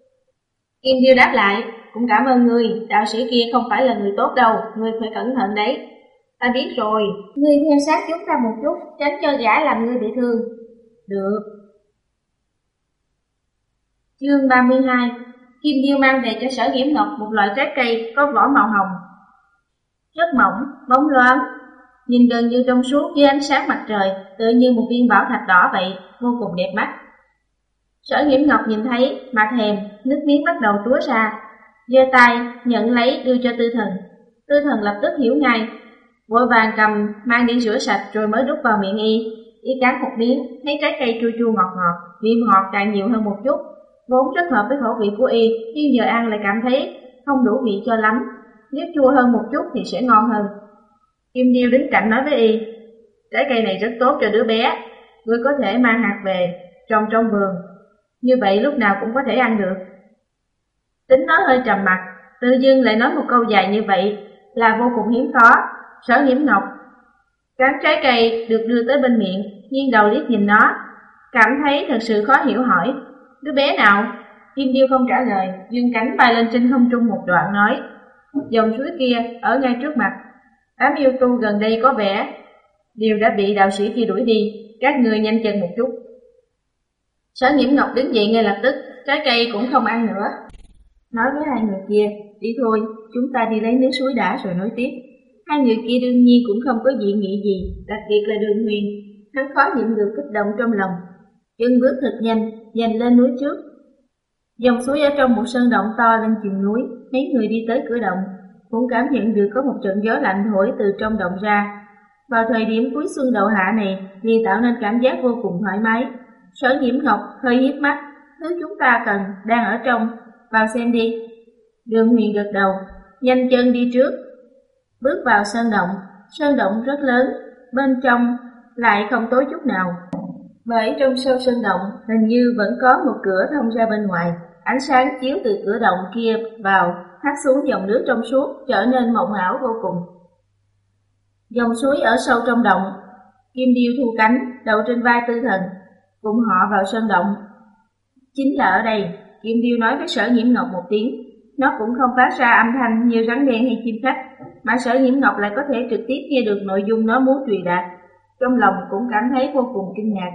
Kim Điêu đáp lại, cũng cảm ơn ngươi, đạo sĩ kia không phải là người tốt đâu, ngươi phải cẩn thận đấy. Ta biết rồi, ngươi theo sát chúng ta một chút, tránh cho gã làm ngươi bị thương. Được. Chương ba mươi hai. Kim Điêu mang về cho Sở Nghiễm Ngọc một loại trái cây có vỏ màu hồng, rất mỏng, bóng loáng, nhìn gần như trong suốt dưới ánh sáng mặt trời, tựa như một viên bảo thạch đỏ vậy, vô cùng đẹp mắt. Sở Nghiễm Ngọc nhìn thấy, mặt thèm, nước miếng bắt đầu túa ra, giơ tay nhận lấy đưa cho tư thần. Tư thần lập tức hiểu ngay, vội vàng cầm mang đi rửa sạch rồi mới đút vào miệng y. Y cắn một miếng, thấy trái cây chua chua ngọt ngọt, vị ngọt càng nhiều hơn một chút, vốn rất hợp với khẩu vị của Y, nhưng giờ ăn lại cảm thấy không đủ vị cho lắm, nếu chua hơn một chút thì sẽ ngon hơn. Kim Điêu đứng cạnh nói với Y, trái cây này rất tốt cho đứa bé, ngươi có thể mang hạt về, trồng trong vườn, như vậy lúc nào cũng có thể ăn được. Tính nó hơi trầm mặc, tự dưng lại nói một câu dài như vậy là vô cùng hiếm khó. Sở Nhiễm Ngọc cắn trái cây được đưa tới bên miệng, nghiêng đầu liếc nhìn nó, cảm thấy thật sự khó hiểu hỏi, đứa bé nào? Kim Điêu không trả lời, dương cánh bay lên trên không trung một đoạn nói, dòng suối kia ở ngay trước mặt, đám yêu tu gần đây có vẻ đều đã bị đạo sĩ kia đuổi đi, các ngươi nhanh chân một chút. Sở Nhiễm Ngọc đứng dậy ngay lập tức, trái cây cũng không ăn nữa, nói với hai người kia, đi thôi, chúng ta đi lấy nước suối đã rồi nói tiếp. Hai người kia đương nhiên cũng không có dị nghị gì, đặc biệt là Đường Huyền, hắn khó nhịn được kích động trong lòng, chân bước thật nhanh, giành lên núi trước. Dòng suối ở trong một sơn động to lên chừng núi, mấy người đi tới cửa động, cũng cảm nhận được có một trận gió lạnh thổi từ trong động ra. Vào thời điểm cuối xuân đậu hạ này, liền tạo nên cảm giác vô cùng thoải mái. Sở Nhiễm Ngọc hơi hiếp mắt, thứ chúng ta cần đang ở trong, vào xem đi. Đường Huyền gật đầu, nhanh chân đi trước. Bước vào sơn động, sơn động rất lớn, bên trong lại không tối chút nào. Bởi trong sâu sơn động hình như vẫn có một cửa thông ra bên ngoài, ánh sáng chiếu từ cửa động kia vào, hắt xuống dòng nước trong suốt, trở nên mộng ảo vô cùng. Dòng suối ở sâu trong động, Kim Điêu thu cánh, đậu trên vai Tư Thần, cùng họ vào sơn động. Chính là ở đây, Kim Điêu nói với Sở Nhiễm Ngọc một tiếng, nó cũng không phát ra âm thanh như rắn đen hay chim khách, mà Sở Nhiễm Ngọc lại có thể trực tiếp nghe được nội dung nó muốn truyền đạt, trong lòng cũng cảm thấy vô cùng kinh ngạc.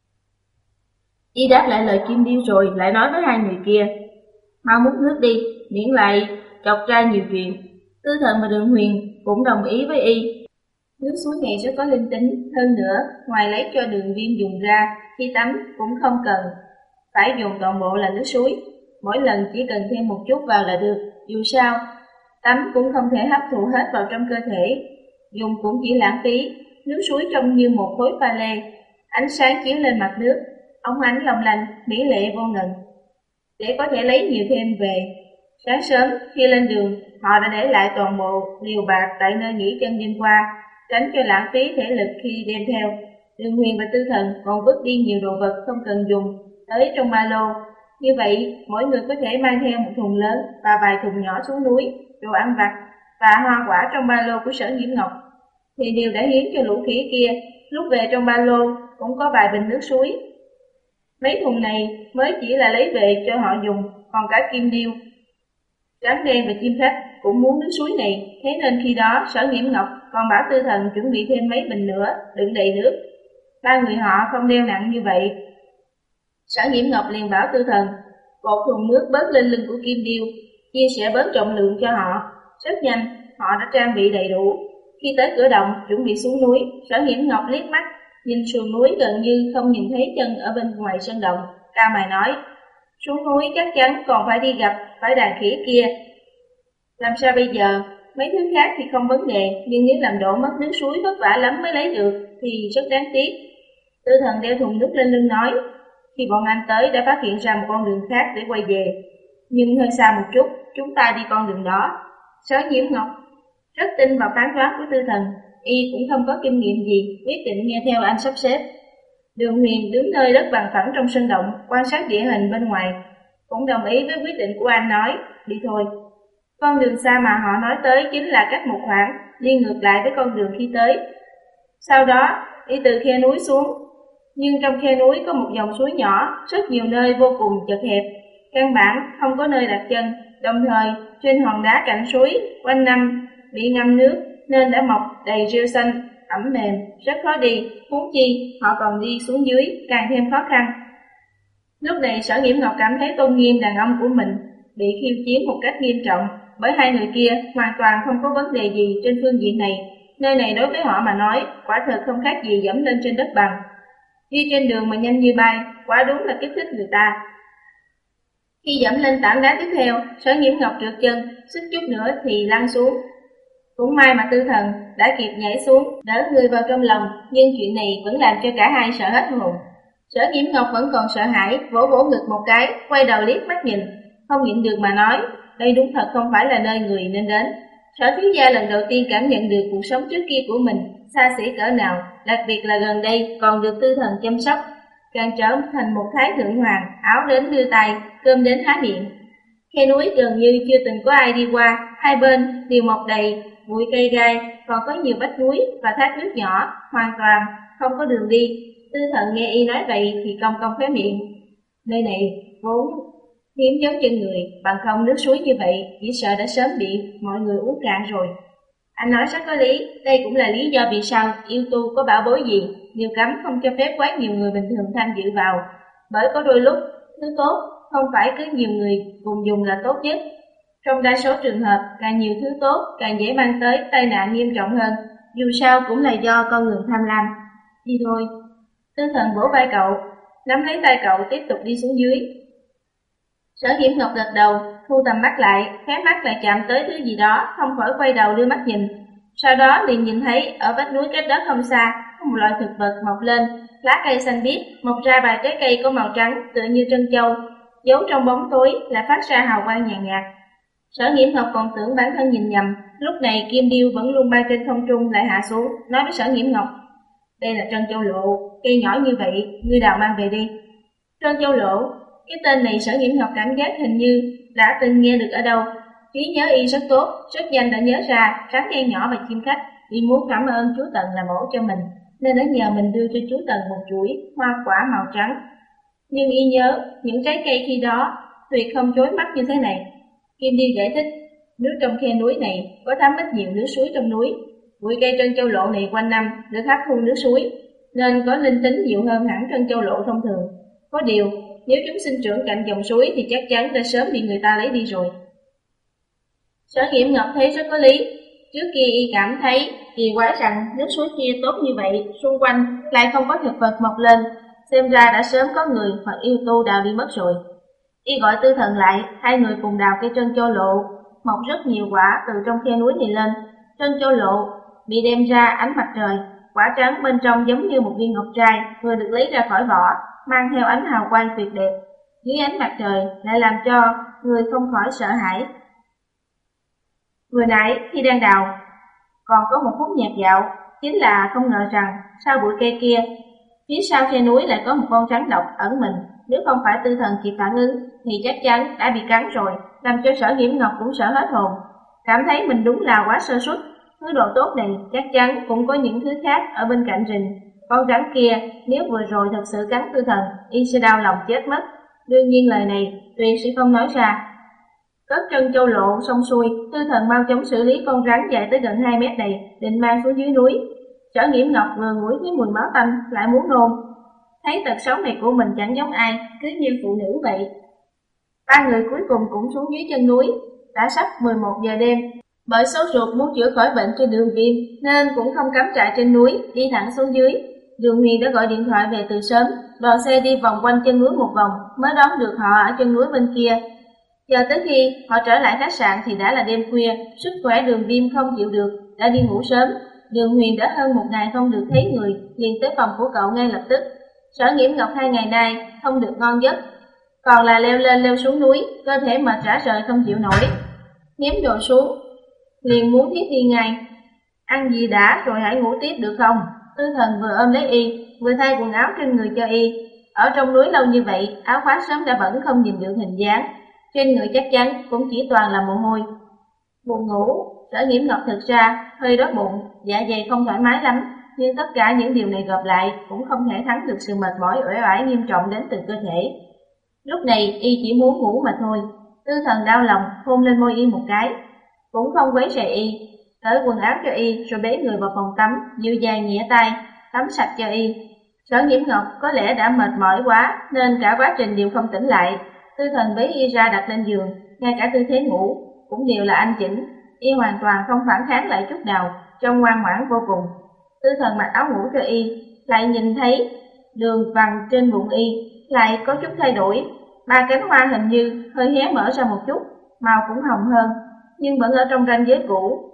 Y đáp lại lời Kim Điêu rồi lại nói với hai người kia, mau múc nước đi, miễn lại chọc ra nhiều chuyện. Tư Thần và Đường Huyền cũng đồng ý với Y. Nước suối này rất có linh tính, hơn nữa, ngoài lấy cho Đường Viêm dùng ra, khi tắm cũng không cần phải dùng toàn bộ là nước suối, mỗi lần chỉ cần thêm một chút vào là được, dù sao, tắm cũng không thể hấp thụ hết vào trong cơ thể, dùng cũng chỉ lãng phí. Nước suối trông như một khối pha lê, ánh sáng chiếu lên mặt nước, óng ánh long lanh, mỹ lệ vô ngần. Để có thể lấy nhiều thêm về, sáng sớm khi lên đường, họ đã để lại toàn bộ liều bạc tại nơi nghỉ chân đêm qua, tránh cho lãng phí thể lực khi đem theo. Đường Huyền và Tư Thần còn vứt đi nhiều đồ vật không cần dùng tới trong ba lô. Như vậy, mỗi người có thể mang theo một thùng lớn và vài thùng nhỏ xuống núi, đồ ăn vặt và hoa quả trong ba lô của Sở Nhiễm Ngọc thì đều đã hiến cho lũ khỉ kia. Lúc về trong ba lô cũng có vài bình nước suối. Mấy thùng này mới chỉ là lấy về cho họ dùng, còn cả Kim Điêu, rắn đen và chim khách cũng muốn nước suối này, thế nên khi đó Sở Nhiễm Ngọc còn bảo Tư Thần chuẩn bị thêm mấy bình nữa đựng đầy nước. Ba người họ không đeo nặng như vậy. Sở Nhiễm Ngọc liền bảo Tư Thần cột thùng nước bớt lên lưng của Kim Điêu, chia sẻ bớt trọng lượng cho họ. Rất nhanh, họ đã trang bị đầy đủ. Khi tới cửa động chuẩn bị xuống núi, Sở Nhiễm Ngọc liếc mắt nhìn sườn núi gần như không nhìn thấy chân ở bên ngoài sơn động, cao mày nói, xuống núi chắc chắn còn phải đi gặp phải đàn khỉ kia. Làm sao bây giờ? Mấy thứ khác thì không vấn đề, nhưng nếu làm đổ mất nước suối vất vả lắm mới lấy được thì rất đáng tiếc. Tư Thần đeo thùng nước lên lưng nói, khi bọn anh tới đã phát hiện ra một con đường khác để quay về, nhưng hơi xa một chút, chúng ta đi con đường đó. Sở Nhiễm Ngọc rất tin vào phán đoán của Tư Thần, y cũng không có kinh nghiệm gì, quyết định nghe theo anh sắp xếp. Đường Huyền đứng nơi đất bằng phẳng trong sân động, quan sát địa hình bên ngoài, cũng đồng ý với quyết định của anh, nói, đi thôi. Con đường xa mà họ nói tới chính là cách một khoảng, đi ngược lại với con đường khi tới. Sau đó, đi từ khe núi xuống, nhưng trong khe núi có một dòng suối nhỏ, rất nhiều nơi vô cùng chật hẹp, căn bản không có nơi đặt chân, đồng thời trên hòn đá cạnh suối quanh năm bị ngâm nước nên đã mọc đầy rêu xanh, ẩm mềm, rất khó đi, huống chi họ còn đi xuống dưới càng thêm khó khăn. Lúc này Sở Nhiễm Ngọc cảm thấy tôn nghiêm đàn ông của mình bị khiêu chiến một cách nghiêm trọng, bởi hai người kia hoàn toàn không có vấn đề gì trên phương diện này. Nơi này đối với họ mà nói, quả thật không khác gì dẫm lên trên đất bằng. Đi trên đường mà nhanh như bay, quả đúng là kích thích người ta. Khi dẫm lên tảng đá tiếp theo, Sở Nhiễm Ngọc trượt chân, suýt chút nữa thì lăn xuống. Cũng may mà Tư Thần đã kịp nhảy xuống, đỡ người vào trong lòng, nhưng chuyện này vẫn làm cho cả hai sợ hết hồn. Sở Nhiễm Ngọc vẫn còn sợ hãi, vỗ vỗ ngực một cái, quay đầu liếc mắt nhìn, không nhịn được mà nói, đây đúng thật không phải là nơi người nên đến. Sở thiếu gia lần đầu tiên cảm nhận được cuộc sống trước kia của mình xa xỉ cỡ nào, đặc biệt là gần đây còn được Tư Thần chăm sóc, càng trở thành một thái thượng hoàng, áo đến đưa tay, cơm đến há miệng. Khe núi gần như chưa từng có ai đi qua, hai bên đều mọc đầy bụi cây gai, còn có nhiều vách núi và thác nước nhỏ, hoàn toàn không có đường đi. Tư Thần nghe y nói vậy thì cong cong khóe miệng. Nơi này vốn hiếm giống chân người, bằng không nước suối như vậy chỉ sợ đã sớm bị mọi người uống cạn rồi. Anh nói rất có lý, đây cũng là lý do vì sao yêu tu có bảo bối gì, điều cấm không cho phép quá nhiều người bình thường tham dự vào, bởi có đôi lúc thứ tốt không phải cứ nhiều người cùng dùng là tốt nhất. Trong đa số trường hợp, càng nhiều thứ tốt càng dễ mang tới tai nạn nghiêm trọng hơn, dù sao cũng là do con người tham lam. Đi thôi. Tư Thần vỗ vai cậu, nắm lấy tay cậu tiếp tục đi xuống dưới. Sở Nhiễm Ngọc gật đầu, thu tầm mắt lại, khóe mắt lại chạm tới thứ gì đó, không khỏi quay đầu đưa mắt nhìn. Sau đó liền nhìn thấy ở vách núi cách đó không xa, có một loại thực vật mọc lên, lá cây xanh biếc, mọc ra vài trái cây có màu trắng tựa như trân châu, giấu trong bóng tối lại phát ra hào quang nhàn nhạt. Sở Nhiễm Ngọc còn tưởng bản thân nhìn nhầm, lúc này Kim Điêu vẫn luôn bay trên không trung lại hạ xuống, nói với Sở Nhiễm Ngọc, đây là trân châu lộ, cây nhỏ như vậy, ngươi đào mang về đi. Trân châu lộ, cái tên này Sở Nhiễm Ngọc cảm giác hình như đã từng nghe được ở đâu. Trí nhớ y rất tốt, rất nhanh đã nhớ ra rắn đen nhỏ và chim khách, y muốn cảm ơn chú Tần là mẫu cho mình, nên đã nhờ mình đưa cho chú Tần một chuỗi hoa quả màu trắng. Nhưng y nhớ những trái cây khi đó tuyệt không chói mắt như thế này. Kim Điêu giải thích, nước trong khe núi này có thấm ít nhiều nước suối trong núi. Bụi cây trân châu lộ này quanh năm được hấp thu nước suối, nên có linh tính nhiều hơn hẳn trân châu lộ thông thường. Có điều, nếu chúng sinh trưởng cạnh dòng suối thì chắc chắn đã sớm bị người ta lấy đi rồi. Sở Nhiễm Ngọc thấy rất có lý. Trước kia y cảm thấy kỳ quái rằng nước suối kia tốt như vậy, xung quanh lại không có thực vật mọc lên, xem ra đã sớm có người hoặc yêu tu đào đi mất rồi. Y gọi Tư Thần lại, hai người cùng đào cây trân châu lộ, mọc rất nhiều quả từ trong khe núi này lên. Trân châu lộ bị đem ra ánh mặt trời, quả trắng bên trong giống như một viên ngọc trai vừa được lấy ra khỏi vỏ, mang theo ánh hào quang tuyệt đẹp. Dưới ánh mặt trời lại làm cho người không khỏi sợ hãi. Vừa nãy khi đang đào, còn có một phút nhạt dạo, chính là không ngờ rằng sau bụi cây kia, phía sau khe núi lại có một con rắn độc ẩn mình. Nếu không phải Tư Thần kịp phản ứng thì chắc chắn đã bị cắn rồi, làm cho Sở Nhiễm Ngọc cũng sợ hết hồn, cảm thấy mình đúng là quá sơ suất. Thứ đồ tốt này chắc chắn cũng có những thứ khác ở bên cạnh rình. Con rắn kia nếu vừa rồi thật sự cắn Tư Thần, y sẽ đau lòng chết mất. Đương nhiên lời này tuyệt sẽ không nói ra. Cất trân châu lộ xong xuôi, Tư Thần mau chóng xử lý con rắn dài tới gần hai mét này, định mang xuống dưới núi. Sở Nhiễm Ngọc vừa ngửi thấy mùi máu tanh lại muốn nôn. Thấy tật xấu này của mình chẳng giống ai, cứ như phụ nữ vậy. Ba người cuối cùng cũng xuống dưới chân núi. Đã sắp mười một giờ đêm. Bởi sốt ruột muốn chữa khỏi bệnh cho Đường Viêm, nên cũng không cắm trại trên núi, đi thẳng xuống dưới. Đường Huyền đã gọi điện thoại về từ sớm, đoàn xe đi vòng quanh chân núi một vòng mới đón được họ ở chân núi bên kia. Chờ tới khi họ trở lại khách sạn thì đã là đêm khuya, sức khỏe Đường Viêm không chịu được, đã đi ngủ sớm. Đường Huyền đã hơn một ngày không được thấy người, liền tới phòng của cậu ngay lập tức. Sở Nhiễm Ngọc hai ngày nay không được ngon giấc, còn là leo lên leo xuống núi, cơ thể mệt rã rời không chịu nổi. Ném đồ xuống, liền muốn thiết đi ngay. Ăn gì đã rồi hãy ngủ tiếp được không? Tư Thần vừa ôm lấy y, vừa thay quần áo trên người cho y. Ở trong núi lâu như vậy, áo khoác sớm đã bẩn không nhìn được hình dáng, trên người chắc chắn cũng chỉ toàn là mồ hôi. Buồn ngủ, Sở Nhiễm Ngọc thực ra hơi đói bụng, dạ dày không thoải mái lắm, nhưng tất cả những điều này gộp lại cũng không thể thắng được sự mệt mỏi uể oải nghiêm trọng đến từ cơ thể. Lúc này y chỉ muốn ngủ mà thôi. Tư Thần đau lòng hôn lên môi y một cái, cũng không quấy rầy y, cởi quần áo cho y rồi bế người vào phòng tắm, dịu dàng nhẹ tay tắm sạch cho y. Sở Nhiễm Ngọc có lẽ đã mệt mỏi quá nên cả quá trình đều không tỉnh lại. Tư Thần bế y ra đặt lên giường, ngay cả tư thế ngủ cũng đều là anh chỉnh, y hoàn toàn không phản kháng lại chút nào, trông ngoan ngoãn vô cùng. Tư Thần mặc áo ngủ cho y, lại nhìn thấy đường vằn trên bụng y lại có chút thay đổi, ba cánh hoa hình như hơi hé mở ra một chút, màu cũng hồng hơn, nhưng vẫn ở trong ranh giới cũ.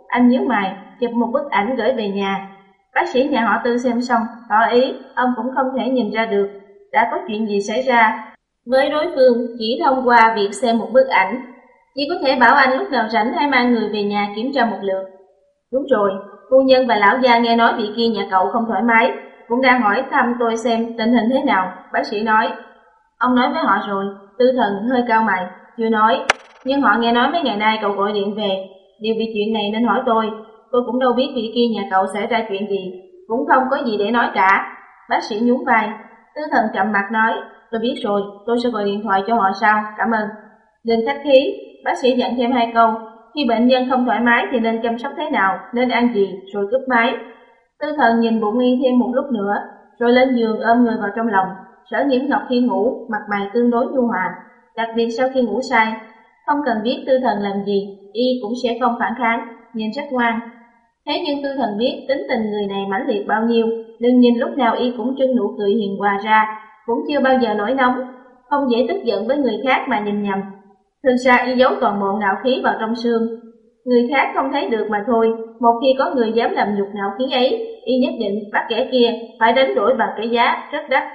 Anh nhíu mày, chụp một bức ảnh gửi về nhà. Bác sĩ nhà họ Tư xem xong, tỏ ý ông cũng không thể nhìn ra được đã có chuyện gì xảy ra với đối phương chỉ thông qua việc xem một bức ảnh. Chỉ có thể bảo anh lúc nào rảnh hãy mang người về nhà kiểm tra một lượt. Đúng rồi, phu nhân và lão gia nghe nói vị kia nhà cậu không thoải mái, cũng đang hỏi thăm tôi xem tình hình thế nào, bác sĩ nói. Ông nói với họ rồi. Tư Thần hơi cau mày, chưa nói, nhưng họ nghe nói mấy ngày nay cậu gọi điện về, điều vì chuyện này nên hỏi tôi. Tôi cũng đâu biết vị kia nhà cậu xảy ra chuyện gì, cũng không có gì để nói cả. Bác sĩ nhún vai. Tư Thần chậm mặt nói, tôi biết rồi, tôi sẽ gọi điện thoại cho họ sau, cảm ơn. Đừng khách khí, bác sĩ dặn thêm hai câu, khi bệnh nhân không thoải mái thì nên chăm sóc thế nào, nên ăn gì, rồi cúp máy. Tư Thần nhìn bụng y thêm một lúc nữa, rồi lên giường ôm người vào trong lòng. Sở Nhiễm Ngọc khi ngủ, mặt mày tương đối nhu hòa, đặc biệt sau khi ngủ say. Không cần biết Tư Thần làm gì, y cũng sẽ không phản kháng, nhìn rất ngoan. Thế nhưng Tư Thần biết tính tình người này mãnh liệt bao nhiêu, đừng nhìn lúc nào y cũng trưng nụ cười hiền hòa ra, cũng chưa bao giờ nổi nóng, không dễ tức giận với người khác mà nhìn nhầm. Thực ra y giấu toàn bộ ngạo khí vào trong xương, người khác không thấy được mà thôi. Một khi có người dám làm nhục ngạo khí ấy, y nhất định bắt kẻ kia phải đánh đổi bằng cái giá rất đắt.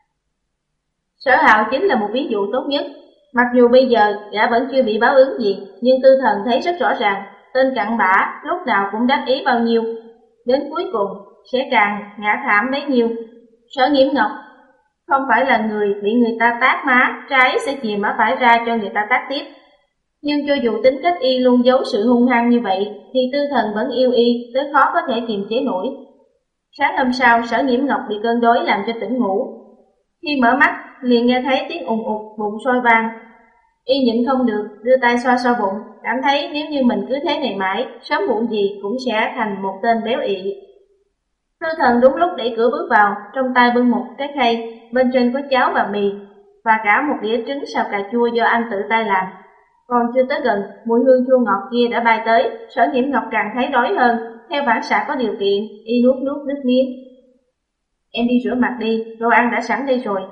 Sở Hạo chính là một ví dụ tốt nhất. Mặc dù bây giờ gã vẫn chưa bị báo ứng gì, nhưng Tư Thần thấy rất rõ ràng, tên cặn bã lúc nào cũng đắc ý bao nhiêu, đến cuối cùng sẽ càng ngã thảm bấy nhiêu. Sở Nhiễm Ngọc không phải là người bị người ta tát má, trái sẽ chìa má phải ra cho người ta tát tiếp. Nhưng cho dù tính cách y luôn giấu sự hung hăng như vậy, thì Tư Thần vẫn yêu y tới khó có thể kiềm chế nổi. Sáng hôm sau, Sở Nhiễm Ngọc bị cơn đói làm cho tỉnh ngủ. Khi mở mắt, liền nghe thấy tiếng ùng ục bụng sôi vang. Y nhịn không được, đưa tay xoa xoa bụng, cảm thấy nếu như mình cứ thế này mãi, sớm muộn gì cũng sẽ thành một tên béo ị. Tư Thần đúng lúc đẩy cửa bước vào, trong tay bưng một cái khay, bên trên có cháo và mì, và cả một đĩa trứng xào cà chua do anh tự tay làm. Còn chưa tới gần, mùi hương chua ngọt kia đã bay tới, Sở Nhiễm Ngọc càng thấy đói hơn, theo phản xạ có điều kiện, y nuốt nuốt nước miếng. Em đi rửa mặt đi, đồ ăn đã sẵn đây rồi.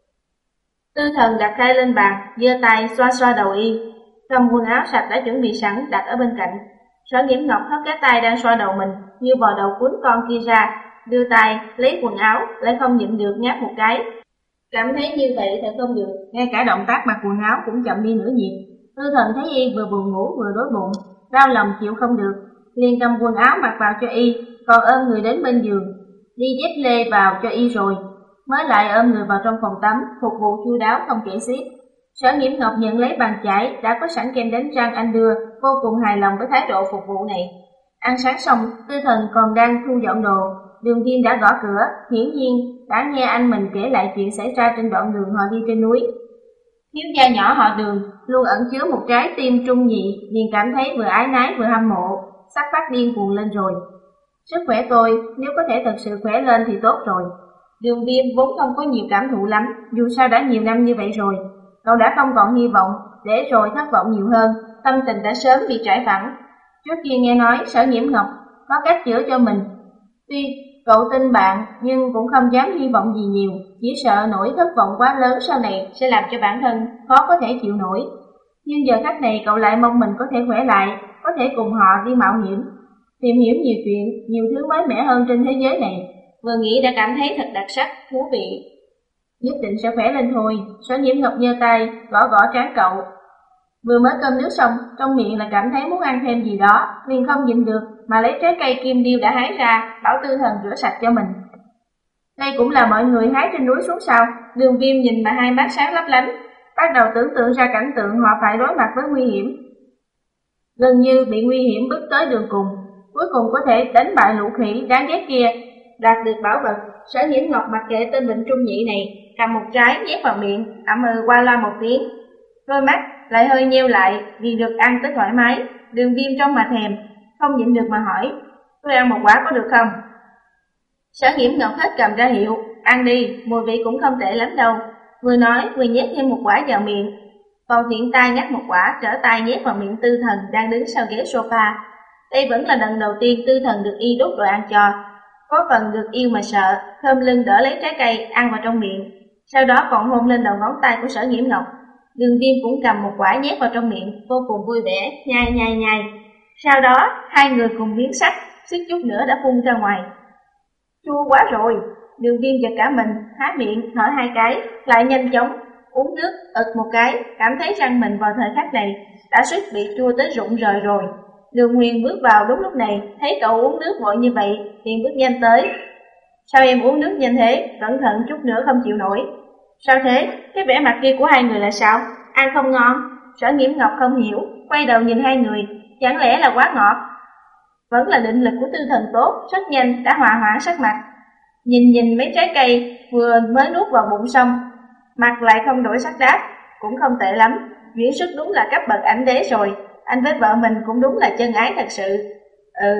Tư Thần đặt khay lên bàn, giơ tay xoa xoa đầu y, cầm quần áo sạch đã chuẩn bị sẵn đặt ở bên cạnh. Sở Nhiễm Ngọc hất cái tay đang xoa đầu mình, như bò đầu cuốn con kia ra, đưa tay lấy quần áo, lại không nhịn được ngáp một cái. Cảm thấy như vậy thật không được, ngay cả động tác mặc quần áo cũng chậm đi nửa nhịp. Tư Thần thấy y vừa buồn ngủ vừa đói bụng, đau lòng chịu không được, liền cầm quần áo mặc vào cho y, còn ôm người đến bên giường, đi dép lê vào cho y rồi mới lại ôm người vào trong phòng tắm, phục vụ chu đáo không kể xiết. Sở Nhiễm Ngọc nhận lấy bàn chải đã có sẵn kem đánh răng anh đưa, vô cùng hài lòng với thái độ phục vụ này. Ăn sáng xong, Tư Thần còn đang thu dọn đồ, Đường Viêm đã gõ cửa, hiển nhiên đã nghe anh mình kể lại chuyện xảy ra trên đoạn đường họ đi trên núi. Thiếu gia nhỏ họ Đường luôn ẩn chứa một trái tim trung nhị, liền cảm thấy vừa ái nái vừa hâm mộ, sắp phát điên cuồng lên rồi. Sức khỏe tôi nếu có thể thật sự khỏe lên thì tốt rồi. Đường Viêm vốn không có nhiều cảm thụ lắm, dù sao đã nhiều năm như vậy rồi, cậu đã không còn hy vọng, để rồi thất vọng nhiều hơn, tâm tình đã sớm bị trải phẳng. Trước kia nghe nói Sở Nhiễm Ngọc có cách chữa cho mình, tuy cậu tin bạn nhưng cũng không dám hy vọng gì nhiều, chỉ sợ nỗi thất vọng quá lớn sau này sẽ làm cho bản thân khó có thể chịu nổi. Nhưng giờ khắc này cậu lại mong mình có thể khỏe lại, có thể cùng họ đi mạo hiểm, tìm hiểu nhiều chuyện, nhiều thứ mới mẻ hơn trên thế giới này. Vừa nghĩ đã cảm thấy thật đặc sắc, thú vị. Nhất định sẽ khỏe lên thôi. Sở Nhiễm Ngọc giơ tay gõ gõ trán cậu. Vừa mới cơm nước xong, trong miệng là cảm thấy muốn ăn thêm gì đó, liền không nhịn được mà lấy trái cây kim điêu đã hái ra, bảo Tư Thần rửa sạch cho mình. Đây cũng là mọi người hái trên núi xuống sao? Đường Viêm nhìn mà hai mắt sáng lấp lánh, bắt đầu tưởng tượng ra cảnh tượng họ phải đối mặt với nguy hiểm, gần như bị nguy hiểm bước tới đường cùng, cuối cùng có thể đánh bại lũ khỉ đáng ghét kia, đạt được bảo vật. Sở Nhiễm Ngọc mặc kệ tên bệnh trung nhị này, cầm một trái nhét vào miệng, ậm ừ qua loa một tiếng, đôi mắt lại hơi nheo lại vì được ăn tới thoải mái. Đường Viêm trong mà thèm, không nhịn được mà hỏi, tôi ăn một quả có được không? Sở Nhiễm Ngọc hết cầm ra hiệu, ăn đi, mùi vị cũng không tệ lắm đâu. Vừa nói vừa nhét thêm một quả vào miệng, còn tiện tay ngắt một quả trở tay nhét vào miệng Tư Thần đang đứng sau ghế sofa. Đây vẫn là lần đầu tiên Tư Thần được y đút đồ ăn cho, có phần được yêu mà sợ, khom lưng đỡ lấy trái cây ăn vào trong miệng, sau đó còn hôn lên đầu ngón tay của Sở Nhiễm Ngọc. Đường Viêm cũng cầm một quả nhét vào trong miệng, vô cùng vui vẻ, nhai nhai nhai. Sau đó, hai người cùng biến sắc, suýt chút nữa đã phun ra ngoài. Chua quá rồi, Đường Viêm giật cả mình, há miệng, thở hai cái, lại nhanh chóng uống nước, ực một cái, cảm thấy răng mình vào thời khắc này đã suýt bị chua tới rụng rời rồi. Đường Nguyên bước vào đúng lúc này, thấy cậu uống nước vội như vậy, liền bước nhanh tới. Sao em uống nước nhanh thế, cẩn thận chút nữa không chịu nổi. Sao thế, cái vẻ mặt kia của hai người là sao? Ăn không ngon? Sở Nghiễm Ngọc không hiểu, quay đầu nhìn hai người, chẳng lẽ là quá ngọt? Vẫn là định lực của Tư Thần tốt, rất nhanh đã hòa hoãn sắc mặt. Nhìn nhìn mấy trái cây vừa mới nuốt vào bụng xong, mặt lại không đổi sắc đáp, cũng không tệ lắm, diễn xuất đúng là cấp bậc ảnh đế rồi, anh với vợ mình cũng đúng là chân ái thật sự. Ừ,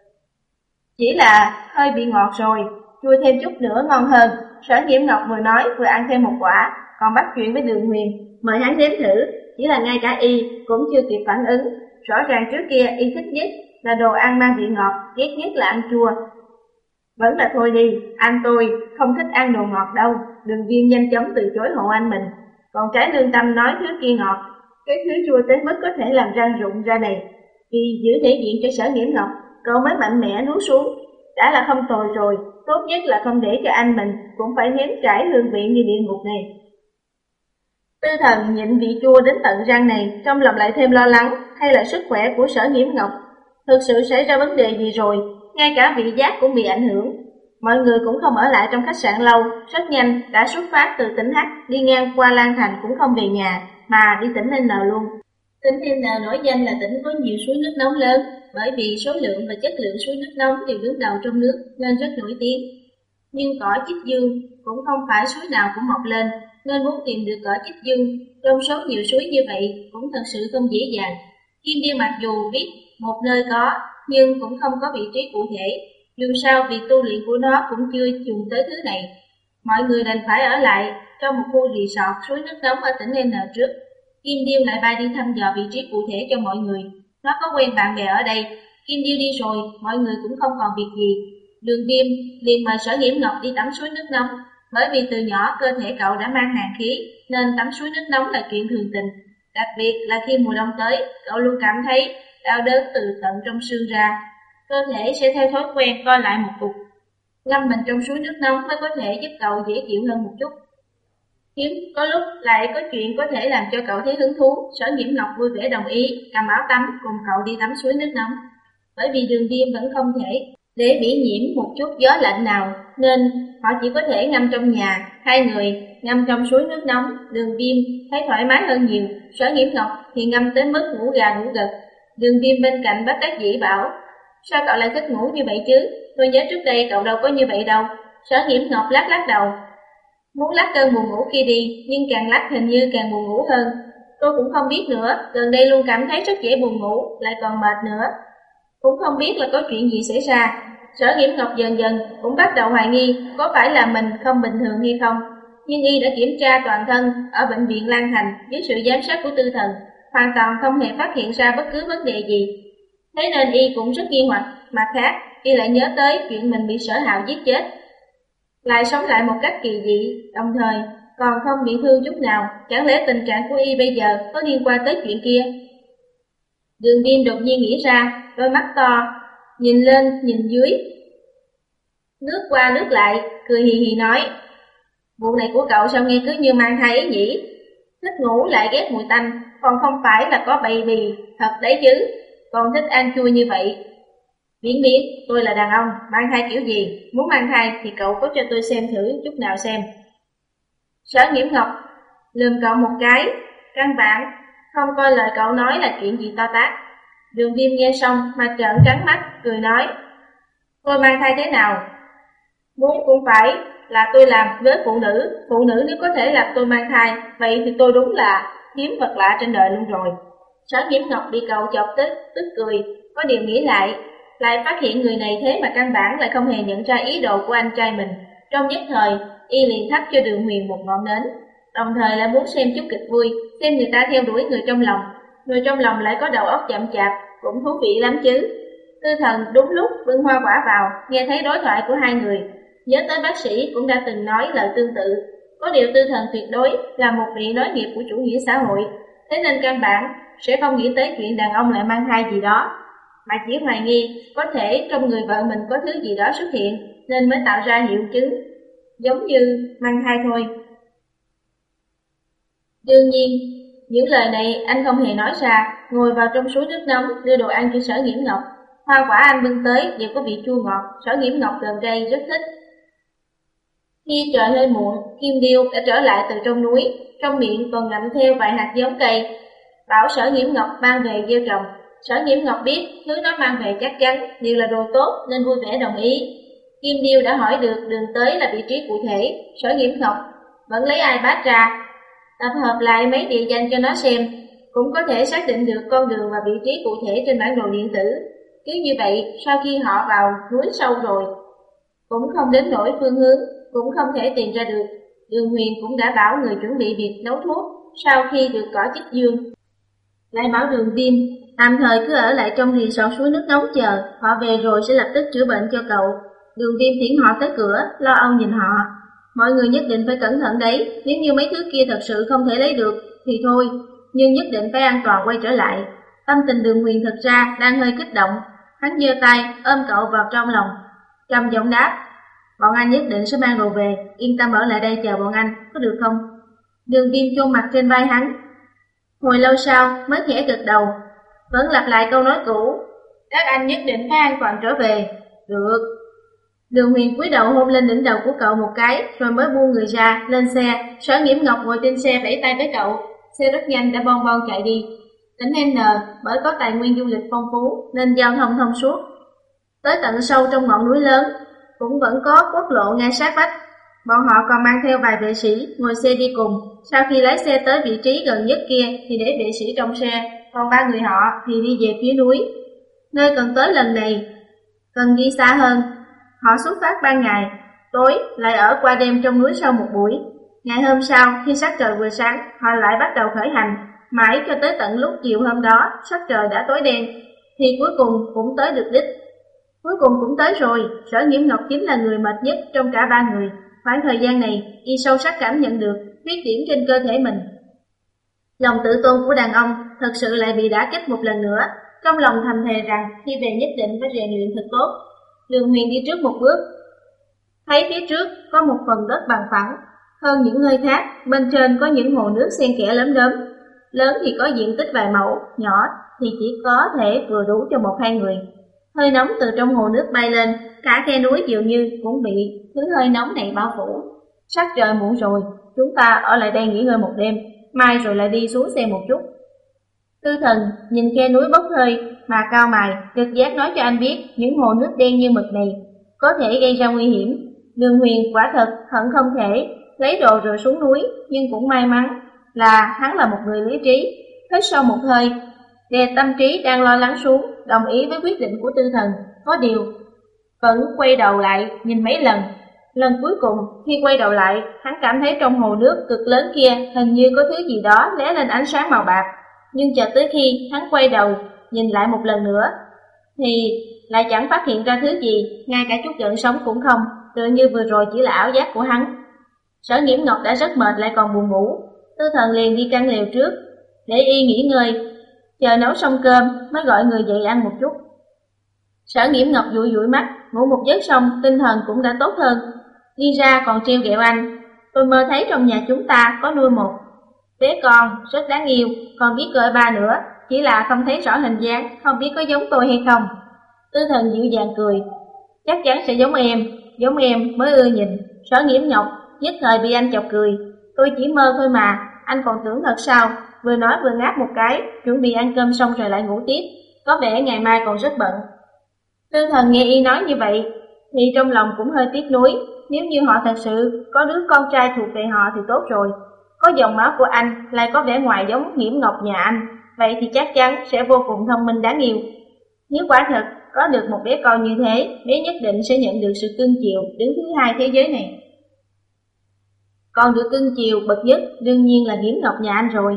chỉ là hơi bị ngọt rồi, chua thêm chút nữa ngon hơn. Sở Nghiễm Ngọc vừa nói vừa ăn thêm một quả, còn bắt chuyện với Đường Huyền, mời hắn đếm thử, chỉ là ngay cả y cũng chưa kịp phản ứng. Rõ ràng trước kia y thích nhất là đồ ăn mang vị ngọt, ghét nhất là ăn chua. Vẫn là thôi đi, anh tôi không thích ăn đồ ngọt đâu. Đường Viêm nhanh chóng từ chối hộ anh mình, còn trái lương tâm nói thứ kia ngọt, cái thứ chua tới mức có thể làm răng rụng ra này. Vì giữ thể diện cho Sở Nghiễm Ngọc, cậu mới mạnh mẽ nuốt xuống, đã là không tồi rồi, tốt nhất là không để cho anh mình cũng phải nếm trải hương vị như địa ngục này. Tư Thần nhịn vị chua đến tận răng này, trong lòng lại thêm lo lắng, hay là sức khỏe của Sở Nghiễm Ngọc thực sự xảy ra vấn đề gì rồi, ngay cả vị giác cũng bị ảnh hưởng. Mọi người cũng không ở lại trong khách sạn lâu, rất nhanh đã xuất phát từ tỉnh H, đi ngang qua Lan Thành cũng không về nhà, mà đi tỉnh N luôn. Tỉnh N nổi danh là tỉnh có nhiều suối nước nóng lớn, bởi vì số lượng và chất lượng suối nước nóng đều đứng đầu trong nước nên rất nổi tiếng. Nhưng cỏ Chích Dương cũng không phải suối nào cũng mọc lên, nên muốn tìm được cỏ Chích Dương trong số nhiều suối như vậy cũng thật sự không dễ dàng. Kim Điêu mặc dù biết một nơi có, nhưng cũng không có vị trí cụ thể. Dù sao việc tu luyện của nó cũng chưa dùng tới thứ này. Mọi người đành phải ở lại trong một khu resort suối nước nóng ở tỉnh N trước. Kim Điêu lại bay đi thăm dò vị trí cụ thể cho mọi người. Nó có quen bạn bè ở đây. Kim Điêu đi rồi, mọi người cũng không còn việc gì. Đường Viêm liền mời Sở Nghiễm Ngọc đi tắm suối nước nóng. Bởi vì từ nhỏ cơ thể cậu đã mang hàn khí, nên tắm suối nước nóng là chuyện thường tình. Đặc biệt là khi mùa đông tới, cậu luôn cảm thấy đau đớn từ tận trong xương ra. Cơ thể sẽ theo thói quen co lại một cục. Ngâm mình trong suối nước nóng mới có thể giúp cậu dễ chịu hơn một chút. Hiếm có lúc lại có chuyện có thể làm cho cậu thấy hứng thú. Sở Nghiễm Ngọc vui vẻ đồng ý, cầm áo tắm cùng cậu đi tắm suối nước nóng. Bởi vì Đường Viêm vẫn không thể để bị nhiễm một chút gió lạnh nào, nên họ chỉ có thể ngâm trong nhà. Hai người ngâm trong suối nước nóng, Đường Viêm thấy thoải mái hơn nhiều. Sở Nghiễm Ngọc thì ngâm tới mức ngủ gà ngủ gật. Đường Viêm bên cạnh bất đắc dĩ bảo, sao cậu lại thích ngủ như vậy chứ? Tôi nhớ trước đây cậu đâu có như vậy đâu. Sở Nghiễm Ngọc lắc lắc đầu, muốn lắc cơn buồn ngủ kia đi, nhưng càng lắc hình như càng buồn ngủ hơn. Tôi cũng không biết nữa, gần đây luôn cảm thấy rất dễ buồn ngủ, lại còn mệt nữa. Cũng không biết là có chuyện gì xảy ra. Sở Nghiễm Ngọc dần dần cũng bắt đầu hoài nghi có phải là mình không bình thường hay không. Nhưng y đã kiểm tra toàn thân ở bệnh viện Lan Thành dưới sự giám sát của Tư Thần, hoàn toàn không hề phát hiện ra bất cứ vấn đề gì. Thế nên y cũng rất nghi hoặc. Mặt khác, y lại nhớ tới chuyện mình bị Sở Hạo giết chết, lại sống lại một cách kỳ dị, đồng thời còn không bị thương chút nào. Chẳng lẽ tình trạng của y bây giờ có liên quan tới chuyện kia? Đường Viêm đột nhiên nghĩ ra, đôi mắt to nhìn lên nhìn dưới, nước qua nước lại, cười hì hì nói, vụ này của cậu sao nghe cứ như mang thai ấy nhỉ? Thích ngủ lại ghét mùi tanh, còn không phải là có baby thật đấy chứ, còn thích ăn chua như vậy. Biến biến, tôi là đàn ông, mang thai kiểu gì? Muốn mang thai thì cậu có cho tôi xem thử chút nào xem. Sở Nghiễm Ngọc lườm cậu một cái, căn bản không coi lời cậu nói là chuyện gì to tát. Đường Viêm nghe xong mà trợn trắng mắt, cười nói, tôi mang thai thế nào? Muốn cũng phải là tôi làm với phụ nữ, phụ nữ nếu có thể làm tôi mang thai, vậy thì tôi đúng là hiếm vật lạ trên đời luôn rồi. Sở Nghiễm Ngọc bị cậu chọc tức, tức cười, có điều nghĩ lại, lại phát hiện người này thế mà căn bản lại không hề nhận ra ý đồ của anh trai mình. Trong nhất thời, y liền thắp cho Đường Huyền một ngọn nến, đồng thời lại muốn xem chút kịch vui, xem người ta theo đuổi người trong lòng. Người trong lòng lại có đầu óc chậm chạp, cũng thú vị lắm chứ. Tư Thần đúng lúc bưng hoa quả vào, nghe thấy đối thoại của hai người, nhớ tới bác sĩ cũng đã từng nói lời tương tự. Có điều Tư Thần tuyệt đối là một vị nối nghiệp của chủ nghĩa xã hội, thế nên căn bản sẽ không nghĩ tới chuyện đàn ông lại mang thai gì đó. mà chỉ hoài nghi có thể trong người vợ mình có thứ gì đó xuất hiện nên mới tạo ra hiệu chứng giống như mang thai thôi. Đương nhiên, những lời này anh không hề nói ra, ngồi vào trong suối nước nóng đưa đồ ăn cho Sở Nghiễm Ngọc. Hoa quả anh bưng tới đều có vị chua ngọt, Sở Nghiễm Ngọc gần đây rất thích. Khi trời hơi muộn, Kim Điêu đã trở lại từ trong núi, trong miệng còn ngậm theo vài hạt giống cây, bảo Sở Nghiễm Ngọc mang về gieo trồng. Sở Nghiễm Ngọc biết thứ nó mang về chắc chắn đều là đồ tốt nên vui vẻ đồng ý. Kim Điêu đã hỏi được đường tới là vị trí cụ thể, Sở Nghiễm Ngọc vẫn lấy iPad ra, tập hợp lại mấy địa danh cho nó xem, cũng có thể xác định được con đường và vị trí cụ thể trên bản đồ điện tử. Cứ như vậy, sau khi họ vào núi sâu rồi, cũng không đến nỗi phương hướng, cũng không thể tìm ra được. Đường Huyền cũng đã bảo người chuẩn bị việc nấu thuốc, sau khi được cỏ chích dương. Lại bảo Đường Viêm tạm thời cứ ở lại trong resort suối nước nóng chờ, họ về rồi sẽ lập tức chữa bệnh cho cậu. Đường Viêm tiễn họ tới cửa, lo âu nhìn họ. Mọi người nhất định phải cẩn thận đấy, nếu như mấy thứ kia thật sự không thể lấy được thì thôi, nhưng nhất định phải an toàn quay trở lại. Tâm tình Đường Huyền thật ra đang hơi kích động, hắn giơ tay ôm cậu vào trong lòng, trầm giọng đáp: bọn anh nhất định sẽ mang đồ về, yên tâm ở lại đây chờ bọn anh, có được không? Đường Viêm chôn mặt trên vai hắn, hồi lâu sau mới khẽ gật đầu, vẫn lặp lại câu nói cũ: các anh nhất định phải an toàn trở về. Được. Đường Huyền cúi đầu hôn lên đỉnh đầu của cậu một cái, rồi mới buông người ra, lên xe. Sở Nghiễm Ngọc ngồi trên xe vẫy tay với cậu, xe rất nhanh đã bon bon chạy đi. Tỉnh N bởi có tài nguyên du lịch phong phú nên giao thông thông suốt. Tới tận sâu trong ngọn núi lớn, cũng vẫn có quốc lộ ngay sát vách. Bọn họ còn mang theo vài vệ sĩ ngồi xe đi cùng. Sau khi lái xe tới vị trí gần nhất kia thì để vệ sĩ trong xe, còn ba người họ thì đi về phía núi. Nơi cần tới lần này cần đi xa hơn. Họ xuất phát ban ngày, tối lại ở qua đêm trong núi sâu một buổi. Ngày hôm sau, khi sắc trời vừa sáng, họ lại bắt đầu khởi hành, mãi cho tới tận lúc chiều hôm đó, sắc trời đã tối đen, thì cuối cùng cũng tới được đích. Cuối cùng cũng tới rồi, Sở Nghiễm Ngọc chính là người mệt nhất trong cả ba người. Khoảng thời gian này, y sâu sắc cảm nhận được khuyết điểm trên cơ thể mình. Lòng tự tôn của đàn ông thật sự lại bị đả kích một lần nữa, trong lòng thầm thề rằng khi về nhất định phải rèn luyện thật tốt. Đường Huyền đi trước một bước, thấy phía trước có một phần đất bằng phẳng hơn những nơi khác, bên trên có những hồ nước xen kẽ lấm đốm, lớn thì có diện tích vài mẫu, nhỏ thì chỉ có thể vừa đủ cho một hai người. Hơi nóng từ trong hồ nước bay lên, cả khe núi dường như cũng bị thứ hơi nóng này bao phủ. Sắc trời muộn rồi, chúng ta ở lại đây nghỉ ngơi một đêm, mai rồi lại đi xuống xe một chút. Tư Thần nhìn khe núi bốc hơi mà cau mày, trực giác nói cho anh biết những hồ nước đen như mực này có thể gây ra nguy hiểm. Đường Huyền quả thật hận không thể lấy đồ rồi xuống núi, nhưng cũng may mắn là hắn là một người lý trí, hít sâu một hơi, đè tâm trí đang lo lắng xuống, đồng ý với quyết định của Tư Thần. Có điều vẫn quay đầu lại nhìn mấy lần. Lần cuối cùng khi quay đầu lại, hắn cảm thấy trong hồ nước cực lớn kia hình như có thứ gì đó lóe lên ánh sáng màu bạc. Nhưng chợt tới khi hắn quay đầu nhìn lại một lần nữa thì lại chẳng phát hiện ra thứ gì, ngay cả chút gợn sóng cũng không, tựa như vừa rồi chỉ là ảo giác của hắn. Sở Nghiễm Ngọc đã rất mệt lại còn buồn ngủ. Tư Thần liền đi căn lều trước để y nghỉ ngơi, chờ nấu xong cơm mới gọi người dậy ăn một chút. Sở Nghiễm Ngọc dụi dụi mắt, ngủ một giấc xong tinh thần cũng đã tốt hơn. Đi ra còn trêu ghẹo anh: tôi mơ thấy trong nhà chúng ta có nuôi một bé con rất đáng yêu, còn biết gọi ba nữa, chỉ là không thấy rõ hình dáng, không biết có giống tôi hay không. Tư Thần dịu dàng cười: chắc chắn sẽ giống em, giống em mới ưa nhìn. Sở Nghiễm Ngọc nhất thời bị anh chọc cười: tôi chỉ mơ thôi mà, anh còn tưởng thật sao? Vừa nói vừa ngáp một cái, chuẩn bị ăn cơm xong rồi lại ngủ tiếp, có vẻ ngày mai còn rất bận. Tư Thần nghe y nói như vậy thì trong lòng cũng hơi tiếc nuối. Nếu như họ thật sự có đứa con trai thuộc về họ thì tốt rồi. Có dòng máu của anh lại có vẻ ngoài giống Nghiễm Ngọc nhà anh, vậy thì chắc chắn sẽ vô cùng thông minh đáng yêu. Nếu quả thật có được một bé con như thế, bé nhất định sẽ nhận được sự cưng chiều đứng thứ hai thế giới này. Còn được cưng chiều bậc nhất đương nhiên là Nghiễm Ngọc nhà anh rồi.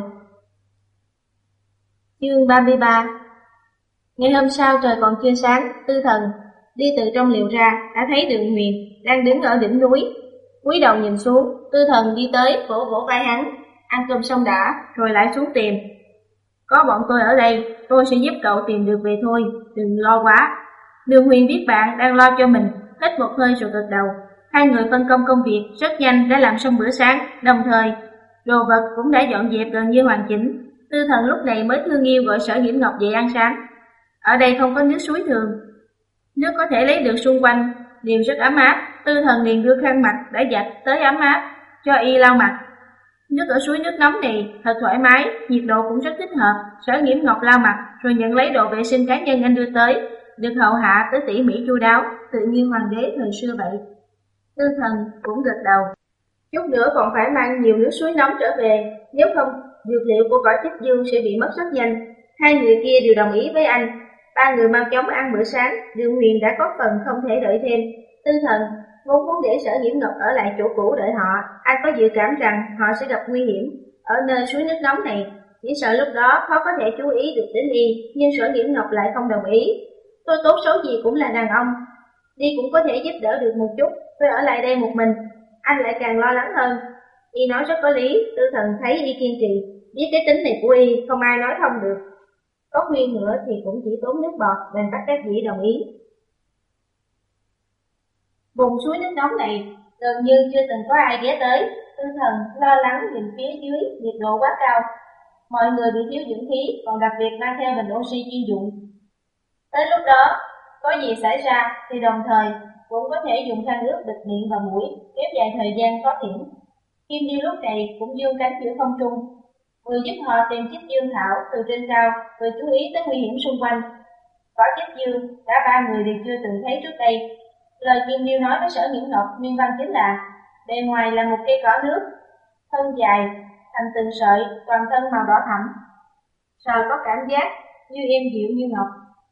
Chương ba mươi ba. Ngày hôm sau trời còn chưa sáng, Tư Thần đi từ trong liều ra đã thấy Đường Huyền đang đứng ở đỉnh núi, cúi đầu nhìn xuống. Tư Thần đi tới vỗ vỗ vai hắn: ăn cơm xong đã, rồi lại xuống tìm. Có bọn tôi ở đây, tôi sẽ giúp cậu tìm được về thôi, đừng lo quá. Đường Huyền biết bạn đang lo cho mình, hít một hơi rồi gật đầu. Hai người phân công công việc, rất nhanh đã làm xong bữa sáng, đồng thời đồ vật cũng đã dọn dẹp gần như hoàn chỉnh. Tư Thần lúc này mới thương yêu gọi Sở Nhiễm Ngọc dậy ăn sáng. Ở đây không có nước suối thường, nước có thể lấy được xung quanh, đều rất ấm áp. Tư Thần liền đưa khăn mặt đã giặt tới ấm áp, cho y lau mặt. Nước ở suối nước nóng này thật thoải mái, nhiệt độ cũng rất thích hợp. Sở Nhiễm Ngọc lau mặt, rồi nhận lấy đồ vệ sinh cá nhân anh đưa tới, được hậu hạ tới tỉ mỉ chu đáo, tự nhiên hoàng đế thời xưa vậy. Tư Thần cũng gật đầu. Chút nữa còn phải mang nhiều nước suối nóng trở về, nếu không dược liệu của cỏ Trích Dương sẽ bị mất rất nhanh. Hai người kia đều đồng ý với anh. Ba người mau chóng ăn bữa sáng, Đường Huyền đã có phần không thể đợi thêm. Tư Thần vốn muốn để Sở Nhiễm Ngọc ở lại chỗ cũ đợi họ, anh có dự cảm rằng họ sẽ gặp nguy hiểm ở nơi suối nước nóng này, chỉ sợ lúc đó khó có thể chú ý được đến y, nhưng Sở Nhiễm Ngọc lại không đồng ý. Tôi tốt xấu gì cũng là đàn ông, đi cũng có thể giúp đỡ được một chút, tôi ở lại đây một mình, anh lại càng lo lắng hơn. Y nói rất có lý, Tư Thần thấy y kiên trì, biết cái tính này của y không ai nói thông được. Có khuyên nữa thì cũng chỉ tốn nước bọt, nên bắt các dĩ đồng ý. Vùng suối nước nóng này gần như chưa từng có ai ghé tới. Tư Thần lo lắng nhìn phía dưới nhiệt độ quá cao, mọi người bị thiếu dưỡng khí, còn đặc biệt mang theo bình oxy chuyên dụng. Tới lúc đó có gì xảy ra thì đồng thời cũng có thể dùng khăn ướt bịt miệng và mũi, kéo dài thời gian có thiểm. Kim Điêu lúc này cũng dương cánh giữa không trung, vừa giúp họ tìm chiếc dương thảo từ trên cao, vừa chú ý tới nguy hiểm xung quanh. Có chiếc dương cả ba người đều chưa từng thấy trước đây. Lời Kim Điêu nói với Sở Nhiễm Ngọc nguyên văn chính là: bề ngoài là một cây cỏ nước, thân dài thành từng sợi, toàn thân màu đỏ thẫm, sờ có cảm giác như êm dịu như ngọc,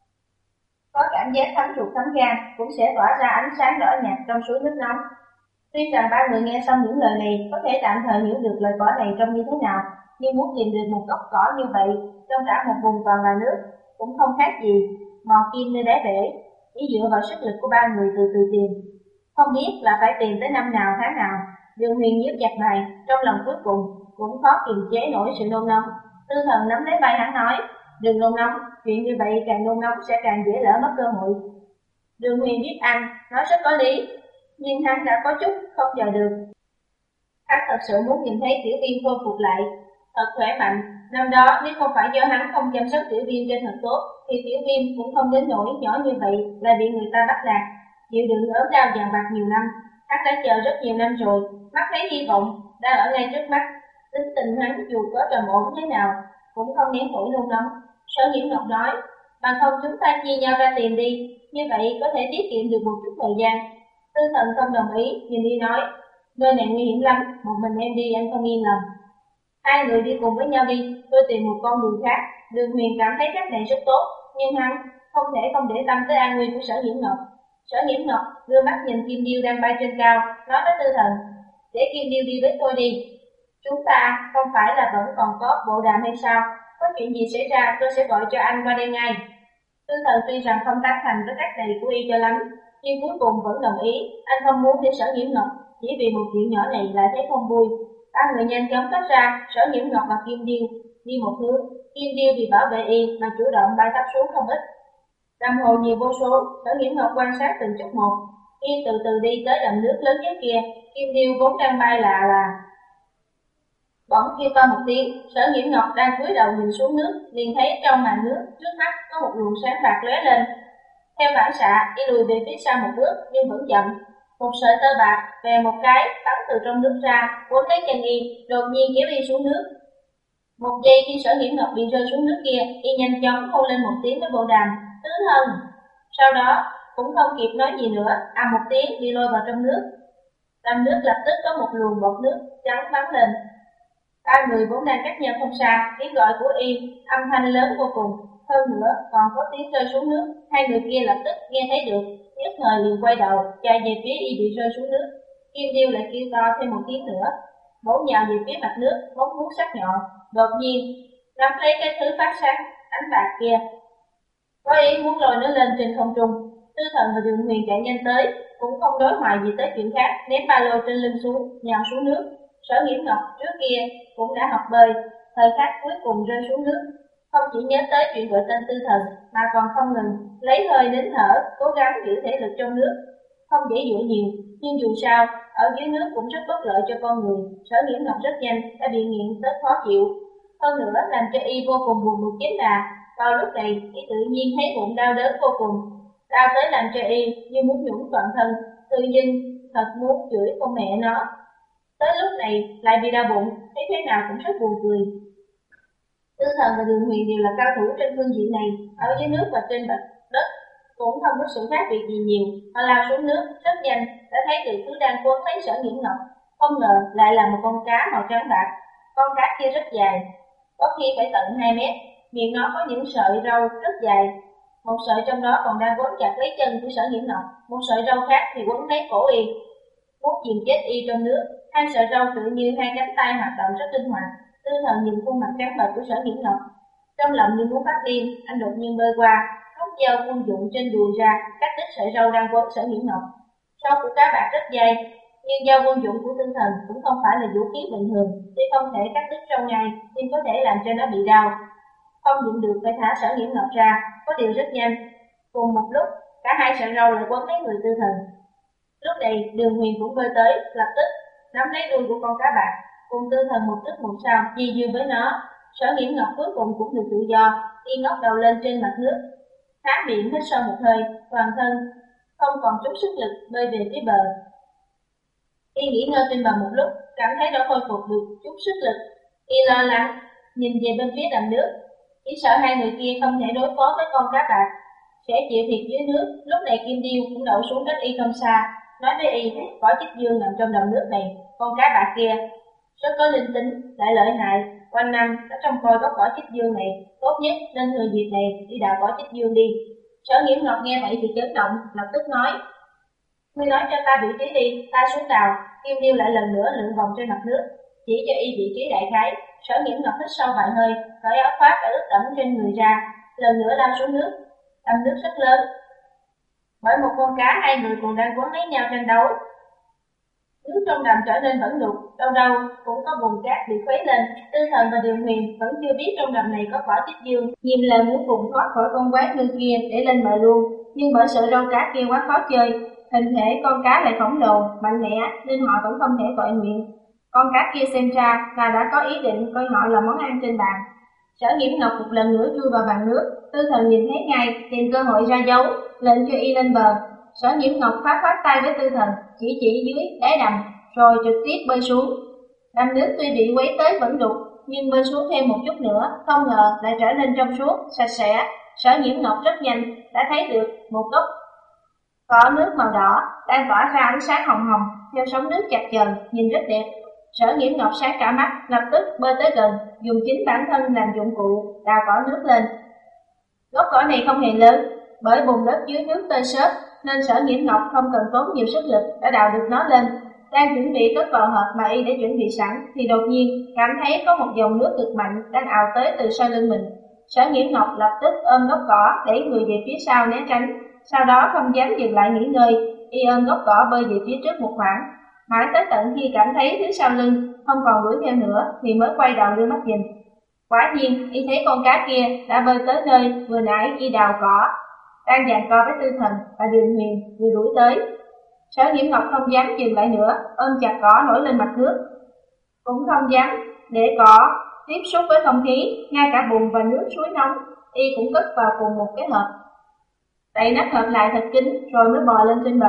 có cảm giác thấm ruột thấm gan, cũng sẽ tỏa ra ánh sáng đỏ nhạt trong suối nước nóng. Tuy rằng ba người nghe xong những lời này có thể tạm thời hiểu được lời cỏ này trông như thế nào, nhưng muốn tìm được một gốc cỏ như vậy trong cả một vùng toàn là nước cũng không khác gì mò kim nơi đáy bể, chỉ dựa vào sức lực của ba người từ từ tìm. Không biết là phải tìm tới năm nào tháng nào. Đường Huyền nhíu chặt mày, trong lòng cuối cùng cũng khó kiềm chế nổi sự nôn nóng. Tư Thần nắm lấy vai hắn nói: đừng nôn nóng, chuyện như vậy càng nôn nóng sẽ càng dễ lỡ mất cơ hội. Đường Huyền biết anh nói rất có lý, nhưng hắn đã có chút không chờ được. Hắn thật sự muốn nhìn thấy Tiểu Viêm khôi phục lại, thật khỏe mạnh. Năm đó nếu không phải do hắn không chăm sóc Tiểu Viêm cho thật tốt, thì Tiểu Viêm cũng không đến nỗi nhỏ như vậy lại bị người ta bắt nạt, chịu đựng ốm đau dằn vặt nhiều năm. Hắn đã chờ rất nhiều năm rồi, mắt thấy hy vọng đang ở ngay trước mắt. Tính tình hắn dù có trầm ổn thế nào cũng không nén nổi nôn nóng. Sở Nhiễm Ngọc nói: bằng không chúng ta chia nhau ra tìm đi, như vậy có thể tiết kiệm được một chút thời gian. Tư Thần không đồng ý, nhìn đi nói: nơi này nguy hiểm lắm, một mình em đi anh không yên lòng. Hai người đi cùng với nhau đi, tôi tìm một con đường khác. Đường Huyền cảm thấy cách này rất tốt, nhưng hắn không thể không để tâm tới an nguy của Sở Nhiễm Ngọc. Sở Nhiễm Ngọc đưa mắt nhìn Kim Điêu đang bay trên cao, nói với Tư Thần: để Kim Điêu đi với tôi đi, chúng ta không phải là vẫn còn có bộ đàm hay sao? Có chuyện gì xảy ra tôi sẽ gọi cho anh qua đây ngay. Tư Thần tuy rằng không tán thành với cách này của y cho lắm, nhưng cuối cùng vẫn đồng ý. Anh không muốn để Sở Nhiễm Ngọc chỉ vì một chuyện nhỏ này lại thấy không vui. Ba người nhanh chóng tách ra, Sở Nhiễm Ngọc và Kim Điêu đi một hướng. Kim Điêu vì bảo vệ y mà chủ động bay thấp xuống không ít. Đồng hồ nhiều vô số, Sở Nhiễm Ngọc quan sát từng chút một. Y từ từ đi tới đầm nước lớn nhất kia. Kim Điêu vốn đang bay lạ là bỗng kêu to một tiếng. Sở Nhiễm Ngọc đang cúi đầu nhìn xuống nước, liền thấy trong màn nước trước mắt có một luồng sáng bạc lóe lên. Theo phản xạ, y lùi về phía sau một bước, nhưng vẫn chậm. Một sợi tơ bạc về một cái bắn từ trong nước ra, cuốn lấy chân y, đột nhiên kéo y xuống nước. Một giây khi Sở Nhiễm Ngọc bị rơi xuống nước kia, y nhanh chóng hô lên một tiếng với bộ đàm: tứ thần. Sau đó cũng không kịp nói gì nữa, ầm một tiếng bị lôi vào trong nước. Trong nước lập tức có một luồng bọt nước trắng bắn lên. Ba người vốn đang cách nhau không xa, tiếng gọi của y âm thanh lớn vô cùng, hơn nữa còn có tiếng rơi xuống nước. Hai người kia lập tức nghe thấy được, nhất thời liền quay đầu chạy về phía y bị rơi xuống nước. Kim Điêu lại kêu to thêm một tiếng nữa, bổ nhào về phía mặt nước, móng vuốt sắc nhọn, đột nhiên nắm lấy cái thứ phát sáng ánh bạc kia, có ý muốn lôi nó lên trên không trung. Tư Thần và Đường Huyền chạy nhanh tới, cũng không đối thoại gì tới chuyện khác, ném ba lô trên lưng xuống, nhào xuống nước. Sở Nhiễm Ngọc trước kia cũng đã học bơi, thời khắc cuối cùng rơi xuống nước, không chỉ nhớ tới chuyện gọi tên Tư Thần mà còn không ngừng lấy hơi nín thở, cố gắng giữ thể lực trong nước. Không dễ dụa nhiều, nhưng dù sao, ở dưới nước cũng rất bất lợi cho con người. Sở Nghiễm Ngọc rất nhanh đã bị nghiện tới khó chịu. Hơn nữa làm cho y vô cùng buồn bực chính là vào lúc này y tự nhiên thấy bụng đau đớn vô cùng, đau tới làm cho y như muốn nhũng toàn thân, tự nhiên thật muốn chửi con mẹ nó. Tới lúc này lại bị đau bụng, thấy thế nào cũng rất buồn cười. Tư Thần và Đường Huyền đều là cao thủ trên phương diện này, ở dưới nước và trên mặt đất cũng không có sự khác biệt gì nhiều. Họ lao xuống nước rất nhanh đã thấy được thứ đang quấn lấy Sở Nghiễm Ngọc, không ngờ lại là một con cá màu trắng bạc. Con cá kia rất dài, có khi phải tận hai mét, miệng nó có những sợi râu rất dài. Một sợi trong đó còn đang quấn chặt lấy chân của Sở Nghiễm Ngọc, một sợi râu khác thì quấn lấy cổ y, muốn chìm chết y trong nước. Hai sợi râu tự như hai cánh tay hoạt động rất linh hoạt. Tư Thần nhìn khuôn mặt trắng bệch của Sở Nghiễm Ngọc, trong lòng như muốn phát điên. Anh đột nhiên bơi qua, rút dao quân dụng trên đùi ra, cắt đứt sợi râu đang quấn Sở Nghiễm Ngọc. Râu của cá bạc rất dày, nhưng dao quân dụng của Tư Thần cũng không phải là vũ khí bình thường, tuy không thể cắt đứt râu ngay, nhưng có thể làm cho nó bị đau. Không nhịn được phải thả Sở Nghiễm Ngọc ra, có điều rất nhanh. Cùng một lúc, cả hai sợi râu lại quấn lấy người Tư Thần. Lúc này Đường Huyền cũng bơi tới, lập tức nắm lấy đuôi của con cá bạc, cùng Tư Thần một trước một sau di dương với nó. Sở Nghiễm Ngọc cuối cùng cũng được tự do, y ngóc đầu lên trên mặt nước, há miệng hít sâu một hơi, toàn thân không còn chút sức lực bơi về phía bờ. Y nghỉ ngơi trên bờ một lúc, cảm thấy đã khôi phục được chút sức lực. Y lo lắng nhìn về bên phía đầm nước, chỉ sợ hai người kia không thể đối phó với con cá bạc, sẽ chịu thiệt dưới nước. Lúc này Kim Điêu cũng đậu xuống cách y không xa, nói với y vỏ chích dương nằm trong đầm nước này, con cá bạc kia rất có linh tính, lại lợi hại, quanh năm ở trong coi gốc vỏ chích dương này, tốt nhất nên thừa dịp này đi đào vỏ chích dương đi. Sở Nghiễm Ngọc nghe vậy thì chấn động, lập tức nói: "Ngươi nói cho ta vị trí đi, ta xuống đào." Kim Điêu lại lần nữa lượn vòng trên mặt nước, chỉ cho y vị trí đại khái. Sở Nghiễm Ngọc hít sâu vài hơi, cởi áo khoác đã ướt đẫm trên người ra, lần nữa lao xuống nước. Đầm nước rất lớn, bởi một con cá hai người còn đang quấn lấy nhau tranh đấu. Nước trong đầm trở nên vẫn đục, đâu đâu cũng có vùng cát bị khuấy lên. Tư Thần và Đường Huyền vẫn chưa biết trong đầm này có vỏ chích dương, nhiều lần muốn vùng thoát khỏi con quái ngư kia để lên bờ luôn, nhưng bởi sợi râu cá kia quá khó chơi, hình thể con cá lại khổng lồ, mạnh mẽ nên họ vẫn không thể toại nguyện. Con cá kia xem ra là đã có ý định coi họ là món ăn trên bàn. Sở Nghiễm Ngọc một lần nữa chui vào bàn nước, Tư Thần nhìn thấy ngay, tìm cơ hội ra dấu, lệnh cho y lên bờ. Sở Nghiễm Ngọc phát phát tay với Tư Thần, chỉ chỉ dưới đáy đầm, rồi trực tiếp bơi xuống. Đầm nước tuy bị quấy tới vẫn đục, nhưng bơi xuống thêm một chút nữa, không ngờ lại trở nên trong suốt, sạch sẽ. Sở Nghiễm Ngọc rất nhanh đã thấy được một gốc cỏ nước màu đỏ đang tỏa ra ánh sáng hồng hồng theo sóng nước chập chờn, nhìn rất đẹp. Sở Nghiễm Ngọc sáng cả mắt, lập tức bơi tới gần, dùng chính bản thân làm dụng cụ đào cỏ nước lên. Gốc cỏ này không hề lớn, bởi bùn đất dưới nước tơi xốp nên Sở Nghiễm Ngọc không cần tốn nhiều sức lực đã đào được nó lên. Đang chuẩn bị cất vào hộp mà y đã chuẩn bị sẵn thì đột nhiên cảm thấy có một dòng nước cực mạnh đang ào tới từ sau lưng mình. Sở Nghiễm Ngọc lập tức ôm gốc cỏ đẩy người về phía sau né tránh, sau đó không dám dừng lại nghỉ ngơi, y ôm gốc cỏ bơi về phía trước một khoảng, mãi tới tận khi cảm thấy phía sau lưng không còn đuổi theo nữa thì mới quay đầu đưa mắt nhìn. Quả nhiên y thấy con cá kia đã bơi tới nơi vừa nãy y đào cỏ, đang giằng co với Tư Thần và Đường Huyền vừa đuổi tới. Sở Nghiễm Ngọc không dám dừng lại nữa, ôm chặt cỏ nổi lên mặt nước, cũng không dám để cỏ tiếp xúc với không khí, ngay cả bùn và nước suối nóng y cũng cất vào cùng một cái hộp, đậy nắp hộp lại thật kín rồi mới bò lên trên bờ.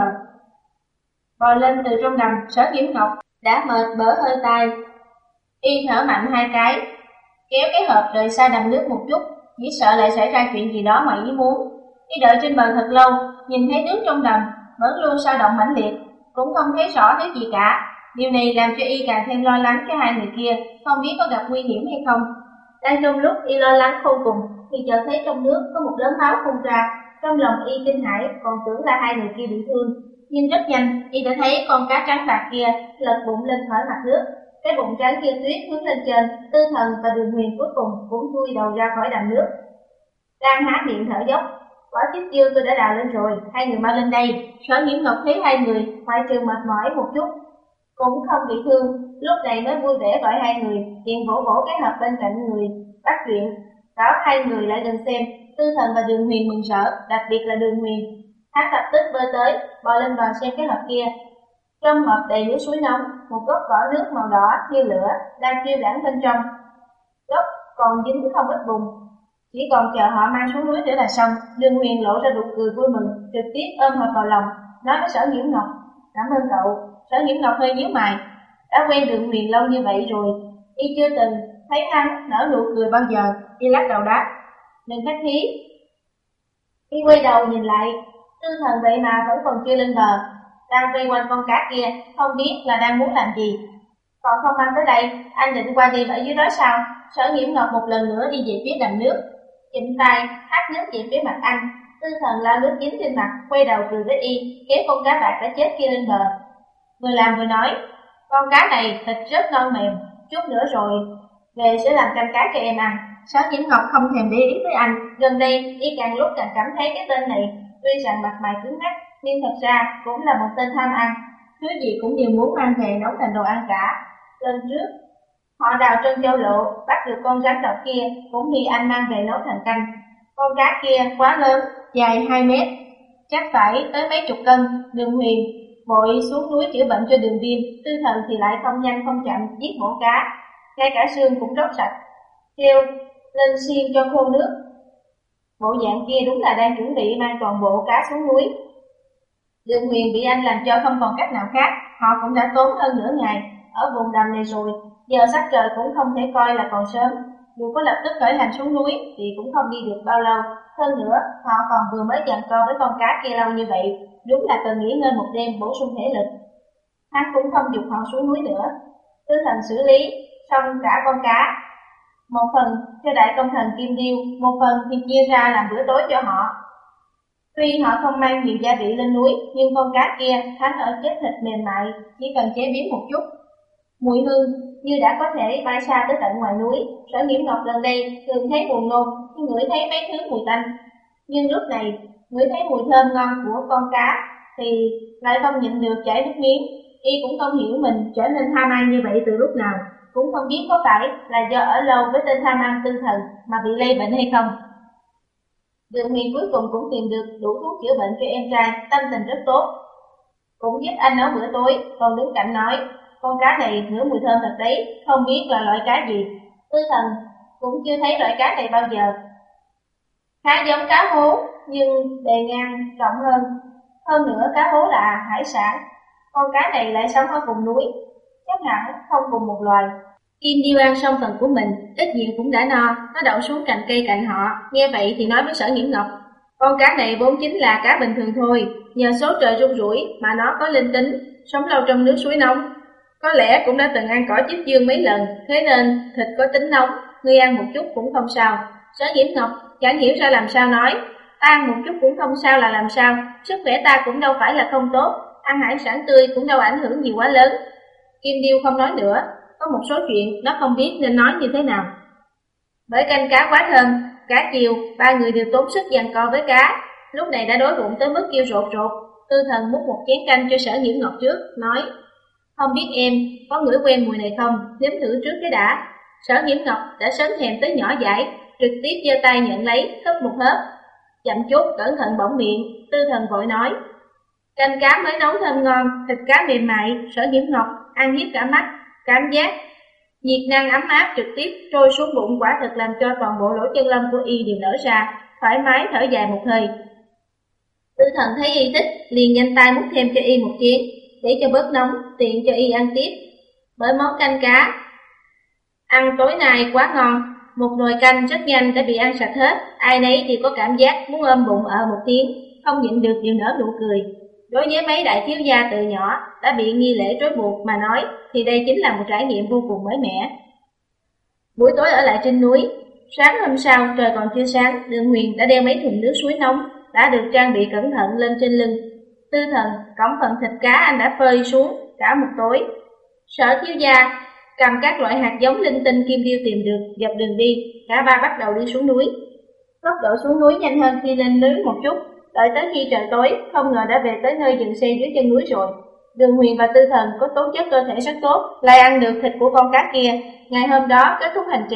Bò lên từ trong đầm, Sở Nghiễm Ngọc đã mệt bở hơi tai, y thở mạnh hai cái, kéo cái hộp rời xa đầm nước một chút, chỉ sợ lại xảy ra chuyện gì đó ngoài ý muốn. Y đợi trên bờ thật lâu, nhìn thấy nước trong đầm vẫn luôn sao động mãnh liệt, cũng không thấy rõ thứ gì cả. Điều này làm cho y càng thêm lo lắng cho hai người kia, không biết có gặp nguy hiểm hay không. Đang trong lúc y lo lắng vô cùng thì chợt thấy trong nước có một đốm máu phun ra. Trong lòng y kinh hãi, còn tưởng là hai người kia bị thương, nhưng rất nhanh y đã thấy con cá trắng bạc kia lật bụng lên khỏi mặt nước. Cái bụng trắng kia tuyết hướng lên trên. Tư Thần và Đường Huyền cuối cùng cũng chui đầu ra khỏi đầm nước, đang há miệng thở dốc. Quả chích dương tôi đã đào lên rồi, hai người mau lên đây. Sở Nghiễm Ngọc thấy hai người ngoại trừ mệt mỏi một chút cũng không bị thương, lúc này mới vui vẻ gọi hai người, liền vỗ vỗ cái hộp bên cạnh người bắt chuyện. Bảo hai người lại gần xem. Tư Thần và Đường Huyền mừng rỡ, đặc biệt là Đường Huyền. Hắn lập tức bơi tới, bò lên bờ xem cái hộp kia. Trong hộp đầy nước suối nóng, một gốc vỏ nước màu đỏ như lửa đang phiêu đãng bên trong. Gốc còn dính không ít bùn, chỉ còn chờ họ mang xuống núi nữa là xong. Đường Huyền lộ ra nụ cười vui mừng, trực tiếp ôm hộp vào lòng, nói với Sở Nhiễm Ngọc: "Cảm ơn cậu." Sở Nhiễm Ngọc hơi nhíu mày, đã quen Đường Huyền lâu như vậy rồi, y chưa từng thấy hắn nở nụ cười bao giờ. Y lắc đầu đáp: "Đừng khách khí." Y quay đầu nhìn lại, Tư Thần vậy mà vẫn còn chưa lên bờ, đang vây quanh con cá kia, không biết là đang muốn làm gì. "Còn không mang tới đây, anh định qua đêm ở dưới đó sao?" Sở Nhiễm Ngọc một lần nữa đi về phía đầm nước, chỉnh tay hắt nước về phía mặt anh. Tư Thần lao nước dính trên mặt, quay đầu cười với y, kéo con cá bạc đã chết kia lên bờ. Vừa làm vừa nói: "Con cá này thịt rất non mềm, chút nữa rồi về sẽ làm canh cá cho em ăn." Sở Nhiễm Ngọc không thèm để ý với anh, gần đây y càng lúc càng cảm thấy cái tên này tuy rằng mặt mày cứng ngắc, nhưng thật ra cũng là một tên tham ăn, thứ gì cũng đều muốn mang về nấu thành đồ ăn cả. Lần trước họ đào Trân Châu Lộ bắt được con rắn độc kia cũng vì anh mang về nấu thành canh. Con cá kia quá lớn, dài hai mét, chắc phải tới mấy chục cân. Đường Huyền vội xuống núi chữa bệnh cho Đường Viêm, Tư Thần thì lại không nhanh không chậm giết mổ cá, ngay cả xương cũng róc sạch, kêu lên xiên cho khô nước. Bộ dạng kia đúng là đang chuẩn bị mang toàn bộ cá xuống núi. Đường Huyền bị anh làm cho không còn cách nào khác, họ cũng đã tốn hơn nửa ngày ở vùng đầm này rồi, giờ sắc trời cũng không thể coi là còn sớm. Dù có lập tức khởi hành xuống núi thì cũng không đi được bao lâu. Hơn nữa, họ còn vừa mới giằng co với con cá kia lâu như vậy, đúng là cần nghỉ ngơi một đêm bổ sung thể lực. Hắn cũng không dục họ xuống núi nữa. Tư Thần xử lý xong cả con cá, một phần cho đại công thần Kim Điêu, một phần thì chia ra làm bữa tối cho họ. Tuy họ không mang nhiều gia vị lên núi, nhưng con cá kia thánh ở chất thịt mềm mại, chỉ cần chế biến một chút, mùi hương như đã có thể bay xa tới tận ngoài núi. Sở Nhiễm Ngọc lần đây thường thấy buồn nôn khi ngửi thấy mấy thứ mùi tanh, nhưng lúc này ngửi thấy mùi thơm ngon của con cá thì lại không nhịn được chảy nước miếng. Y cũng không hiểu mình trở nên tham ăn như vậy từ lúc nào, cũng không biết có phải là do ở lâu với tên tham ăn Tư Thần mà bị lây bệnh hay không. Đường Huyền cuối cùng cũng tìm được đủ thuốc chữa bệnh cho em trai, tâm tình rất tốt, cũng giúp anh nấu bữa tối, còn đứng cạnh nói: "Con cá này ngửi mùi thơm thật đấy, không biết là loại cá gì." Tư Thần cũng chưa thấy loại cá này bao giờ, khá giống cá hố nhưng bề ngang rộng hơn. Hơn nữa cá hố là hải sản, con cá này lại sống ở vùng núi, chắc hẳn không cùng một loài. Kim Điêu ăn xong phần của mình, ít nhiều cũng đã no, nó đậu xuống cành cây cạnh họ, nghe vậy thì nói với Sở Nhiễm Ngọc: "Con cá này vốn chính là cá bình thường thôi, nhờ số trời rung rủi mà nó có linh tính, sống lâu trong nước suối nóng. Có lẽ cũng đã từng ăn cỏ chiếc dương mấy lần, thế nên thịt có tính nóng, ngươi ăn một chút cũng không sao." Sở Nhiễm Ngọc chẳng hiểu ra làm sao nói: "Ta ăn một chút cũng không sao là làm sao, sức khỏe ta cũng đâu phải là không tốt, ăn hải sản tươi cũng đâu ảnh hưởng gì quá lớn." Kim Điêu không nói nữa, có một số chuyện nó không biết nên nói như thế nào. Bởi canh cá quá thơm, cá chiều, ba người đều tốn sức giằng co với cá, lúc này đã đói bụng tới mức kêu rột rột. Tư Thần múc một chén canh cho Sở Nhiễm Ngọc trước, nói: "Không biết em có ngửi quen mùi này không, nếm thử trước cái đã." Sở Nhiễm Ngọc đã sớm thèm tới nhỏ dãi, trực tiếp giơ tay nhận lấy, hớp một hớp, chậm chút cẩn thận bỏng miệng. Tư Thần vội nói: "Canh cá mới nấu thơm ngon, thịt cá mềm mại." Sở Nhiễm Ngọc ăn hiếp cả mắt, cảm giác nhiệt năng ấm áp trực tiếp trôi xuống bụng, quả thực làm cho toàn bộ lỗ chân lông của y đều nở ra, thoải mái thở dài một hơi. Tư Thần thấy y thích, liền nhanh tay múc thêm cho y một chén, để cho bớt nóng, tiện cho y ăn tiếp. Bởi món canh cá ăn tối nay quá ngon, một nồi canh rất nhanh đã bị ăn sạch hết, ai nấy thì có cảm giác muốn ôm bụng ở một tiếng, không nhịn được đều nở nụ cười. Đối với mấy đại thiếu gia từ nhỏ đã bị nghi lễ trói buộc mà nói, thì đây chính là một trải nghiệm vô cùng mới mẻ. Buổi tối ở lại trên núi, sáng hôm sau trời còn chưa sáng, Đường Huyền đã đeo mấy thùng nước suối nóng đã được trang bị cẩn thận lên trên lưng. Tư Thần cõng phần thịt cá anh đã phơi xuống cả một tối. Sở thiếu gia cầm các loại hạt giống linh tinh Kim Điêu tìm được dọc đường đi, cả ba bắt đầu đi xuống núi. Tốc độ xuống núi nhanh hơn khi lên núi một chút, đợi tới khi trời tối, không ngờ đã về tới nơi dừng xe dưới chân núi rồi. Đường Huyền và Tư Thần có tố chất cơ thể rất tốt, lại ăn được thịt của con cá kia. Ngày hôm đó kết thúc hành trình,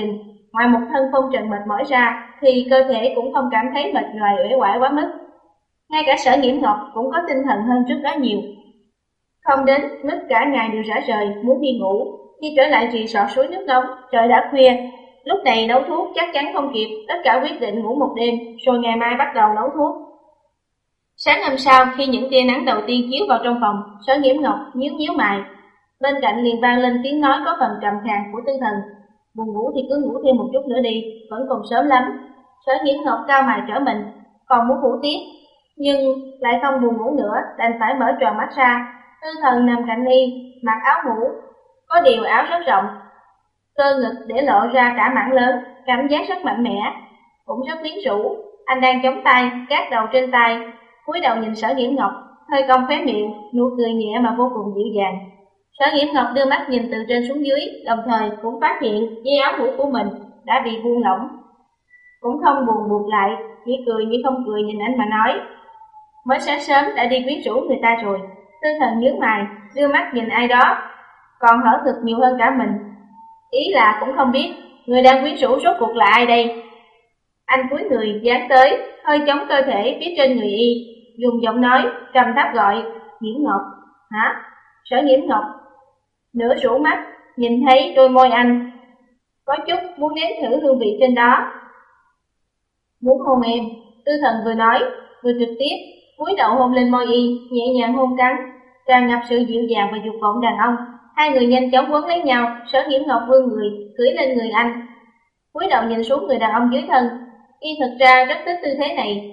ngoài một thân phong trần mệt mỏi ra, thì cơ thể cũng không cảm thấy mệt nhoài uể oải quá mức. Ngay cả Sở Nghiễm Ngọc cũng có tinh thần hơn trước đó nhiều. Không đến mức cả ngày đều rã rời, muốn đi ngủ. Khi trở lại resort suối nước nóng, trời đã khuya. Lúc này nấu thuốc chắc chắn không kịp, tất cả quyết định ngủ một đêm, rồi ngày mai bắt đầu nấu thuốc. Sáng hôm sau, khi những tia nắng đầu tiên chiếu vào trong phòng, Sở Nghiễm Ngọc nhíu nhíu mày. Bên cạnh liền vang lên tiếng nói có phần trầm khàn của Tư Thần. Buồn ngủ thì cứ ngủ thêm một chút nữa đi, vẫn còn sớm lắm. Sở Nghiễm Ngọc cao mày trở mình, còn muốn ngủ tiếp, nhưng lại không buồn ngủ nữa, đành phải mở tròn mắt ra. Tư Thần nằm cạnh y, mặc áo ngủ, có điều áo rất rộng, cơ ngực để lộ ra cả mảng lớn, cảm giác rất mạnh mẽ, cũng rất quyến rũ. Anh đang chống tay, gác đầu trên tay, cúi đầu nhìn Sở Nghiễm Ngọc, hơi cong khóe miệng, nụ cười nhẹ mà vô cùng dịu dàng. Sở Nghiễm Ngọc đưa mắt nhìn từ trên xuống dưới, đồng thời cũng phát hiện dây áo ngủ của mình đã bị buông lỏng. Cũng không buồn buộc lại, chỉ cười như không cười nhìn anh mà nói: mới sáng sớm đã đi quyến rũ người ta rồi. Tư Thần nhướng mày, đưa mắt nhìn ai đó, còn hở thực nhiều hơn cả mình. Ý là cũng không biết, người đang quyến rũ rốt cuộc là ai đây? Anh cúi người dán tới, hơi chống cơ thể phía trên người y, dùng giọng nói trầm thấp gọi: Nghiễm Ngọc. Hả? Sở Nghiễm Ngọc nửa rũ mắt, nhìn thấy đôi môi anh, có chút muốn nếm thử hương vị trên đó. Muốn hôn em. Tư Thần vừa nói, vừa trực tiếp cúi đầu hôn lên môi y, nhẹ nhàng hôn cắn, tràn ngập sự dịu dàng và dục vọng đàn ông. Hai người nhanh chóng quấn lấy nhau, Sở Nghiễm Ngọc vươn người, cưỡi lên người anh, cúi đầu nhìn xuống người đàn ông dưới thân. Y thực ra rất thích tư thế này,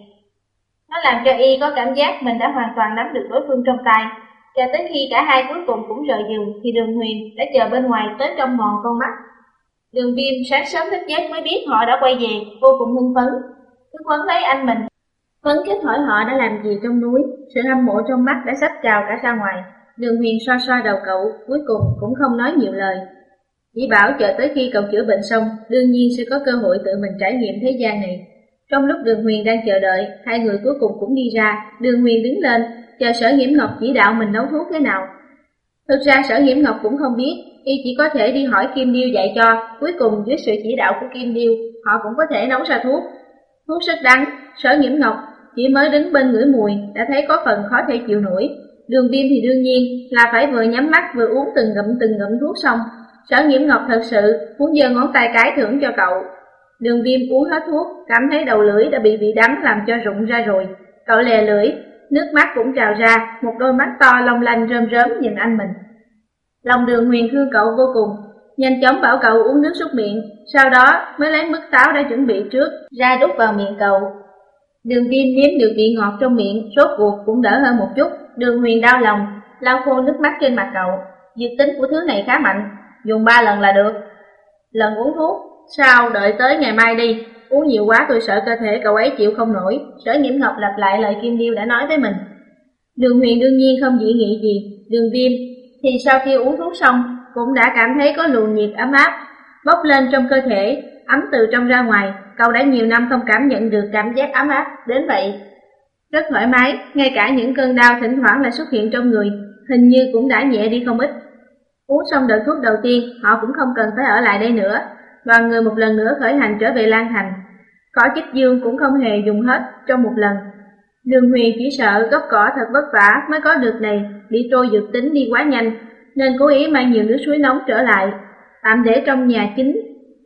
nó làm cho y có cảm giác mình đã hoàn toàn nắm được đối phương trong tay. Cho tới khi cả hai cuối cùng cũng rời giường, thì Đường Huyền đã chờ bên ngoài tới trong mòn con mắt. Đường Viêm sáng sớm thức giấc mới biết họ đã quay về, vô cùng hưng phấn, cứ quấn lấy anh mình, phấn khích hỏi họ đã làm gì trong núi. Sự hâm mộ trong mắt đã sắp trào cả ra ngoài. Đường Huyền xoa xoa đầu cậu, cuối cùng cũng không nói nhiều lời, chỉ bảo chờ tới khi cậu chữa bệnh xong, đương nhiên sẽ có cơ hội tự mình trải nghiệm thế gian này. Trong lúc Đường Huyền đang chờ đợi, hai người cuối cùng cũng đi ra. Đường Huyền đứng lên, chờ Sở Nghiễm Ngọc chỉ đạo mình nấu thuốc thế nào. Thực ra Sở Nghiễm Ngọc cũng không biết, y chỉ có thể đi hỏi Kim Điêu dạy cho. Cuối cùng dưới sự chỉ đạo của Kim Điêu, họ cũng có thể nấu ra thuốc. Thuốc rất đắng, Sở Nghiễm Ngọc chỉ mới đứng bên ngửi mùi đã thấy có phần khó thể chịu nổi. Đường Viêm thì đương nhiên là phải vừa nhắm mắt vừa uống từng ngụm từng ngụm thuốc xong. Sở Nghiễm Ngọc thật sự muốn giơ ngón tay cái thưởng cho cậu. Đường Viêm uống hết thuốc, cảm thấy đầu lưỡi đã bị vị đắng làm cho rụng ra rồi. Cậu lè lưỡi, nước mắt cũng trào ra, một đôi mắt to long lanh rơm rớm nhìn anh mình. Lòng Đường Huyền thương cậu vô cùng, nhanh chóng bảo cậu uống nước súc miệng, sau đó mới lấy mứt táo đã chuẩn bị trước ra đút vào miệng cậu. Đường Viêm nếm được vị ngọt trong miệng, sốt ruột cũng đỡ hơn một chút. Đường Huyền đau lòng, lau khô nước mắt trên mặt cậu. Dược tính của thứ này khá mạnh, dùng ba lần là được. Lần uống thuốc, sao đợi tới ngày mai đi, uống nhiều quá tôi sợ cơ thể cậu ấy chịu không nổi. Sở Nghiễm Ngọc lặp lại lời Kim Điêu đã nói với mình. Đường Huyền đương nhiên không dị nghị gì. Đường Viêm thì sau khi uống thuốc xong cũng đã cảm thấy có luồng nhiệt ấm áp bốc lên trong cơ thể, ấm từ trong ra ngoài. Cậu đã nhiều năm không cảm nhận được cảm giác ấm áp đến vậy, rất thoải mái, ngay cả những cơn đau thỉnh thoảng lại xuất hiện trong người, hình như cũng đã nhẹ đi không ít. Uống xong đợt thuốc đầu tiên, họ cũng không cần phải ở lại đây nữa. Đoàn người một lần nữa khởi hành trở về Lan Thành. Cỏ chích dương cũng không hề dùng hết trong một lần. Đường Huyền chỉ sợ gốc cỏ thật vất vả mới có được này bị trôi dược tính đi quá nhanh, nên cố ý mang nhiều nước suối nóng trở lại, tạm để trong nhà chính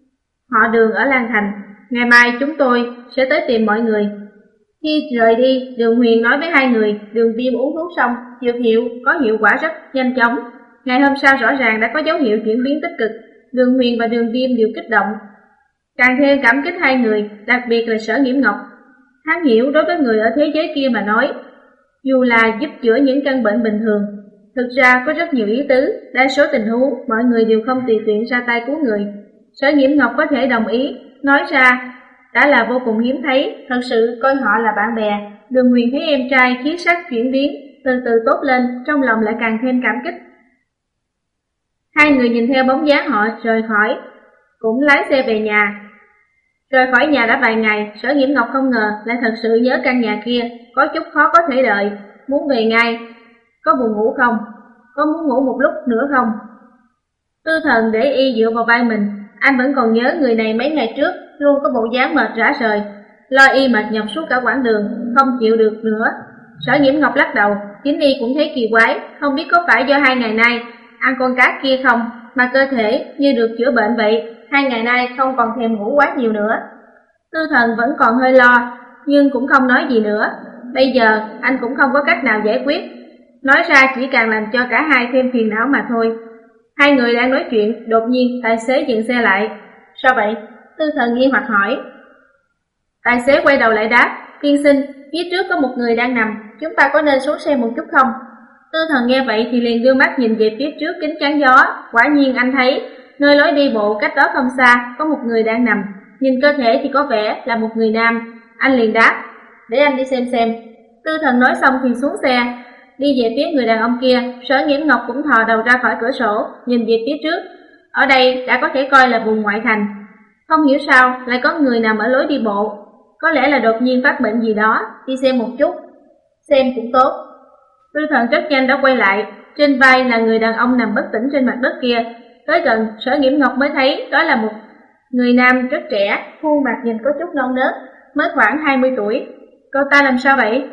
họ Đường ở Lan Thành. Ngày mai chúng tôi sẽ tới tìm mọi người. Khi rời đi, Đường Huyền nói với hai người. Đường Viêm uống thuốc xong, dược hiệu có hiệu quả rất nhanh chóng. Ngày hôm sau rõ ràng đã có dấu hiệu chuyển biến tích cực. Đường Huyền và Đường Viêm đều kích động, càng thêm cảm kích hai người, đặc biệt là Sở Nghiễm Ngọc. Hắn hiểu đối với người ở thế giới kia mà nói, dù là giúp chữa những căn bệnh bình thường, thực ra có rất nhiều ý tứ. Đa số tình huống mọi người đều không tùy tiện ra tay cứu người. Sở Nghiễm Ngọc có thể đồng ý nói ra đã là vô cùng hiếm thấy, thật sự coi họ là bạn bè. Đường Huyền thấy em trai khí sắc chuyển biến, từ từ tốt lên, trong lòng lại càng thêm cảm kích. Hai người nhìn theo bóng dáng họ rời khỏi, cũng lái xe về nhà. Rời khỏi nhà đã vài ngày, Sở Nghiễm Ngọc không ngờ lại thật sự nhớ căn nhà kia, có chút khó có thể đợi, muốn về ngay. Có buồn ngủ không? Có muốn ngủ một lúc nữa không? Tư Thần để y dựa vào vai mình, anh vẫn còn nhớ người này mấy ngày trước luôn có bộ dáng mệt rã rời, lo y mệt nhọc suốt cả quãng đường, không chịu được nữa. Sở Nhiễm Ngọc lắc đầu, chính y cũng thấy kỳ quái, không biết có phải do hai ngày nay ăn con cá kia không, mà cơ thể như được chữa bệnh vậy, hai ngày nay không còn thèm ngủ quá nhiều nữa. Tư Thần vẫn còn hơi lo, nhưng cũng không nói gì nữa. Bây giờ anh cũng không có cách nào giải quyết, nói ra chỉ càng làm cho cả hai thêm phiền não mà thôi. Hai người đang nói chuyện, đột nhiên tài xế dừng xe lại. Sao vậy? Tư Thần nghi hoặc hỏi. Tài xế quay đầu lại đáp, tiên sinh, phía trước có một người đang nằm, chúng ta có nên xuống xe một chút không? Tư Thần nghe vậy thì liền đưa mắt nhìn về phía trước kính chắn gió, quả nhiên anh thấy nơi lối đi bộ cách đó không xa có một người đang nằm, nhìn cơ thể thì có vẻ là một người nam. Anh liền đáp, để anh đi xem xem. Tư Thần nói xong thì xuống xe, đi về phía người đàn ông kia. Sở Nhiễm Ngọc cũng thò đầu ra khỏi cửa sổ, nhìn về phía trước. Ở đây đã có thể coi là vùng ngoại thành. Không hiểu sao lại có người nằm ở lối đi bộ, có lẽ là đột nhiên phát bệnh gì đó, đi xem một chút. Xem cũng tốt. Tư Thần rất nhanh đã quay lại, trên vai là người đàn ông nằm bất tỉnh trên mặt đất kia. Tới gần, Sở Nhiễm Ngọc mới thấy đó là một người nam rất trẻ, khuôn mặt nhìn có chút non nớt, mới khoảng hai mươi tuổi. Cậu ta làm sao vậy?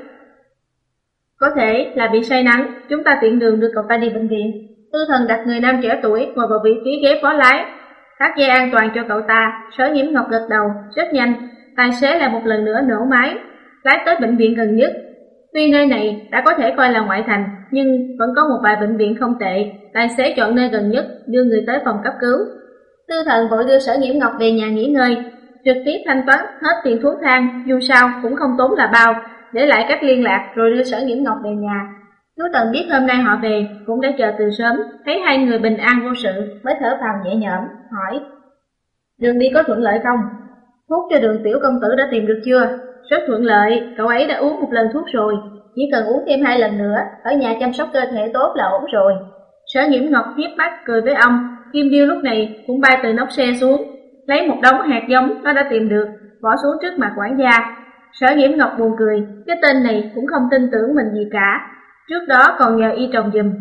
Có thể là bị say nắng, chúng ta tiện đường đưa cậu ta đi bệnh viện. Tư Thần đặt người nam trẻ tuổi ngồi vào vị trí ghế phó lái, thắt dây an toàn cho cậu ta. Sở Nhiễm Ngọc gật đầu, rất nhanh, tài xế lại một lần nữa nổ máy, lái tới bệnh viện gần nhất. Tuy nơi này đã có thể coi là ngoại thành, nhưng vẫn có một vài bệnh viện không tệ. Tài xế chọn nơi gần nhất, đưa người tới phòng cấp cứu. Tư Thần vội đưa Sở Nhiễm Ngọc về nhà nghỉ ngơi, trực tiếp thanh toán hết tiền thuốc thang, dù sao cũng không tốn là bao, để lại cách liên lạc rồi đưa Sở Nhiễm Ngọc về nhà. Chú Tần biết hôm nay họ về, cũng đã chờ từ sớm, thấy hai người bình an vô sự, mới thở phào nhẹ nhõm, hỏi: đường đi có thuận lợi không? Thuốc cho Đường tiểu công tử đã tìm được chưa? Rất thuận lợi, cậu ấy đã uống một lần thuốc rồi, chỉ cần uống thêm hai lần nữa, ở nhà chăm sóc cơ thể tốt là ổn rồi. Sở Nhiễm Ngọc hiếp mắt cười với ông. Kim Điêu lúc này cũng bay từ nóc xe xuống, lấy một đống hạt giống nó đã tìm được, bỏ xuống trước mặt quản gia. Sở Nhiễm Ngọc buồn cười, cái tên này cũng không tin tưởng mình gì cả, trước đó còn nhờ y trồng giùm.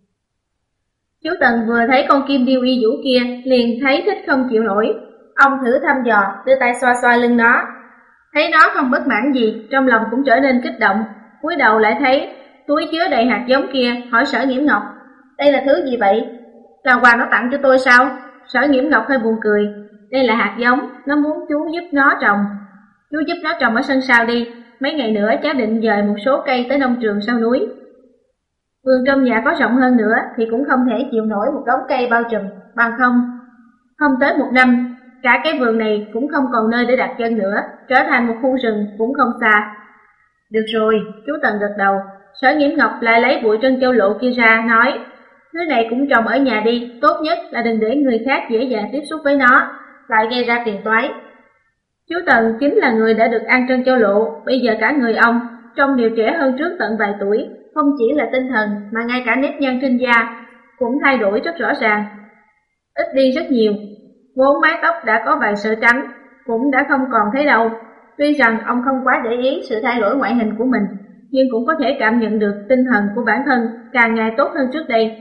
Chú Tần vừa thấy con Kim Điêu y vũ kia, liền thấy thích không chịu nổi. Ông thử thăm dò, đưa tay xoa xoa lưng nó, thấy nó không bất mãn gì, trong lòng cũng trở nên kích động. Cúi đầu lại thấy túi chứa đầy hạt giống kia, hỏi Sở Nhiễm Ngọc: đây là thứ gì vậy? Là quà nó tặng cho tôi sao? Sở Nhiễm Ngọc hơi buồn cười, đây là hạt giống, nó muốn chú giúp nó trồng. Chú giúp nó trồng ở sân sau đi, mấy ngày nữa cháu định dời một số cây tới nông trường sau núi. Vườn trong nhà có rộng hơn nữa thì cũng không thể chịu nổi một đống cây bao trùm, bằng không không tới một năm, cả cái vườn này cũng không còn nơi để đặt chân nữa, trở thành một khu rừng cũng không xa. Được rồi, chú Tần gật đầu. Sở Nhiễm Ngọc lại lấy bụi trân châu lộ kia ra, nói: thứ này cũng trồng ở nhà đi, tốt nhất là đừng để người khác dễ dàng tiếp xúc với nó, lại gây ra phiền toái. Chú Tần chính là người đã được ăn trân châu lộ, bây giờ cả người ông trông đều trẻ hơn trước tận vài tuổi, không chỉ là tinh thần mà ngay cả nếp nhăn trên da cũng thay đổi rất rõ ràng, ít đi rất nhiều. Vốn mái tóc đã có vài sợi trắng, cũng đã không còn thấy đâu. Tuy rằng ông không quá để ý sự thay đổi ngoại hình của mình, nhưng cũng có thể cảm nhận được tinh thần của bản thân càng ngày tốt hơn trước đây.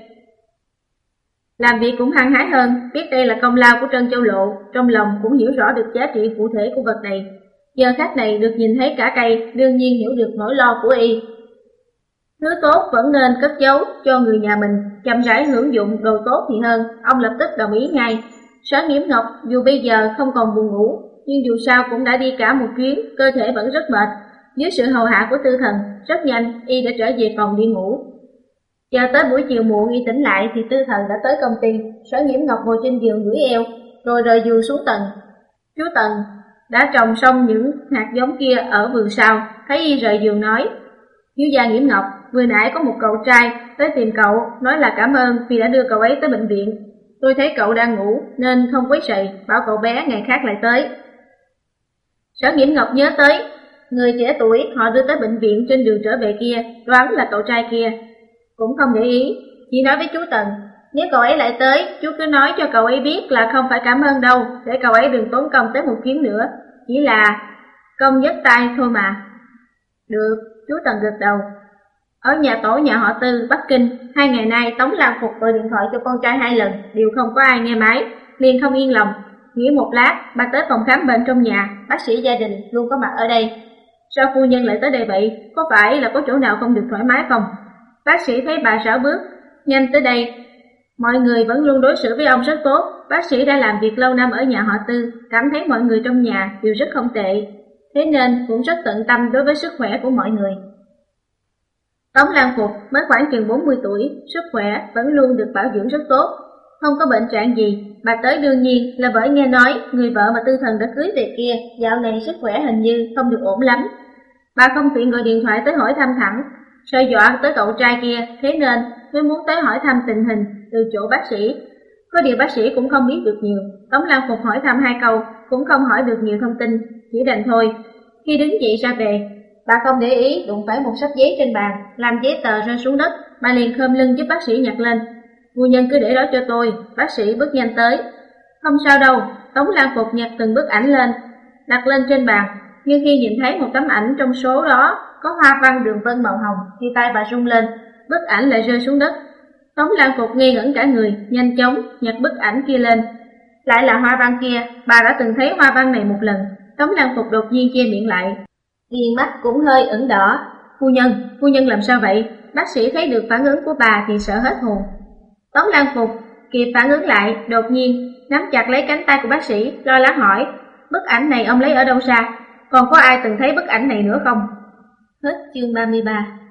Làm việc cũng hăng hái hơn, biết đây là công lao của Trân Châu Lộ, trong lòng cũng hiểu rõ được giá trị cụ thể của vật này. Giờ khắc này được nhìn thấy cả cây, đương nhiên hiểu được nỗi lo của y. Thứ tốt vẫn nên cất giấu cho người nhà mình, chậm rãi hưởng dụng đồ tốt thì hơn. Ông lập tức đồng ý ngay. Sở Nhiễm Ngọc dù bây giờ không còn buồn ngủ, nhưng dù sao cũng đã đi cả một chuyến, cơ thể vẫn rất mệt. Dưới sự hầu hạ của Tư Thần, rất nhanh y đã trở về phòng đi ngủ. Chờ tới buổi chiều muộn y tỉnh lại thì Tư Thần đã tới công ty. Sở Nhiễm Ngọc ngồi trên giường duỗi eo, rồi rời giường xuống tầng. Chú Tần đã trồng xong những hạt giống kia ở vườn sau, thấy y rời giường nói: thiếu gia Nhiễm Ngọc, vừa nãy có một cậu trai tới tìm cậu, nói là cảm ơn vì đã đưa cậu ấy tới bệnh viện. Tôi thấy cậu đang ngủ nên không quấy rầy, bảo cậu bé ngày khác lại tới. Sở Nhiễm Ngọc nhớ tới người trẻ tuổi họ đưa tới bệnh viện trên đường trở về kia, đoán là cậu trai kia. Cũng không để ý, chỉ nói với chú Tần: nếu cậu ấy lại tới, chú cứ nói cho cậu ấy biết là không phải cảm ơn đâu, để cậu ấy đừng tốn công tới một chuyến nữa, chỉ là công nhất tay thôi mà. Được, chú Tần gật đầu. Ở nhà tổ nhà họ Tư, Bắc Kinh, hai ngày nay Tống Lan Phục gọi điện thoại cho con trai hai lần, đều không có ai nghe máy, liền không yên lòng, Nghỉ một lát, bà tới phòng khám bệnh trong nhà, bác sĩ gia đình luôn có mặt ở đây. Sao phu nhân lại tới đây vậy? Có phải là có chỗ nào không được thoải mái không? Bác sĩ thấy bà rảo bước, nhanh tới đây. Mọi người vẫn luôn đối xử với ông rất tốt. Bác sĩ đã làm việc lâu năm ở nhà họ Tư, cảm thấy mọi người trong nhà đều rất không tệ, thế nên cũng rất tận tâm đối với sức khỏe của mọi người. Tống Lan Phục mới khoảng chừng bốn mươi tuổi, sức khỏe vẫn luôn được bảo dưỡng rất tốt, không có bệnh trạng gì. Bà tới đương nhiên là bởi nghe nói người vợ mà Tư Thần đã cưới về kia dạo này sức khỏe hình như không được ổn lắm. Bà không tiện gọi điện thoại tới hỏi thăm thẳng, sợ dọa tới cậu trai kia, thế nên mới muốn tới hỏi thăm tình hình từ chỗ bác sĩ. Có điều bác sĩ cũng không biết được nhiều. Tống Lan Phục hỏi thăm hai câu cũng không hỏi được nhiều thông tin, chỉ đành thôi. Khi đứng dậy ra về, bà không để ý đụng phải một sắp giấy trên bàn, làm giấy tờ rơi xuống đất. Bà liền khom lưng giúp bác sĩ nhặt lên. Phu nhân cứ để đó cho tôi. Bác sĩ bước nhanh tới. Không sao đâu. Tống Lan Phục nhặt từng bức ảnh lên, đặt lên trên bàn. Nhưng khi nhìn thấy một tấm ảnh trong số đó có hoa văn đường vân màu hồng thì tay bà rung lên, bức ảnh lại rơi xuống đất. Tống Lan Phục ngây ngẩn cả người, nhanh chóng nhặt bức ảnh kia lên. Lại là hoa văn kia, bà đã từng thấy hoa văn này một lần. Tống Lan Phục đột nhiên che miệng lại, viền mắt cũng hơi ửng đỏ. Phu nhân, phu nhân làm sao vậy? Bác sĩ thấy được phản ứng của bà thì sợ hết hồn. Tống Lan Phục kịp phản ứng lại, đột nhiên nắm chặt lấy cánh tay của bác sĩ, lo lắng hỏi, bức ảnh này ông lấy ở đâu ra? Còn có ai từng thấy bức ảnh này nữa không? Hết chương ba mươi ba.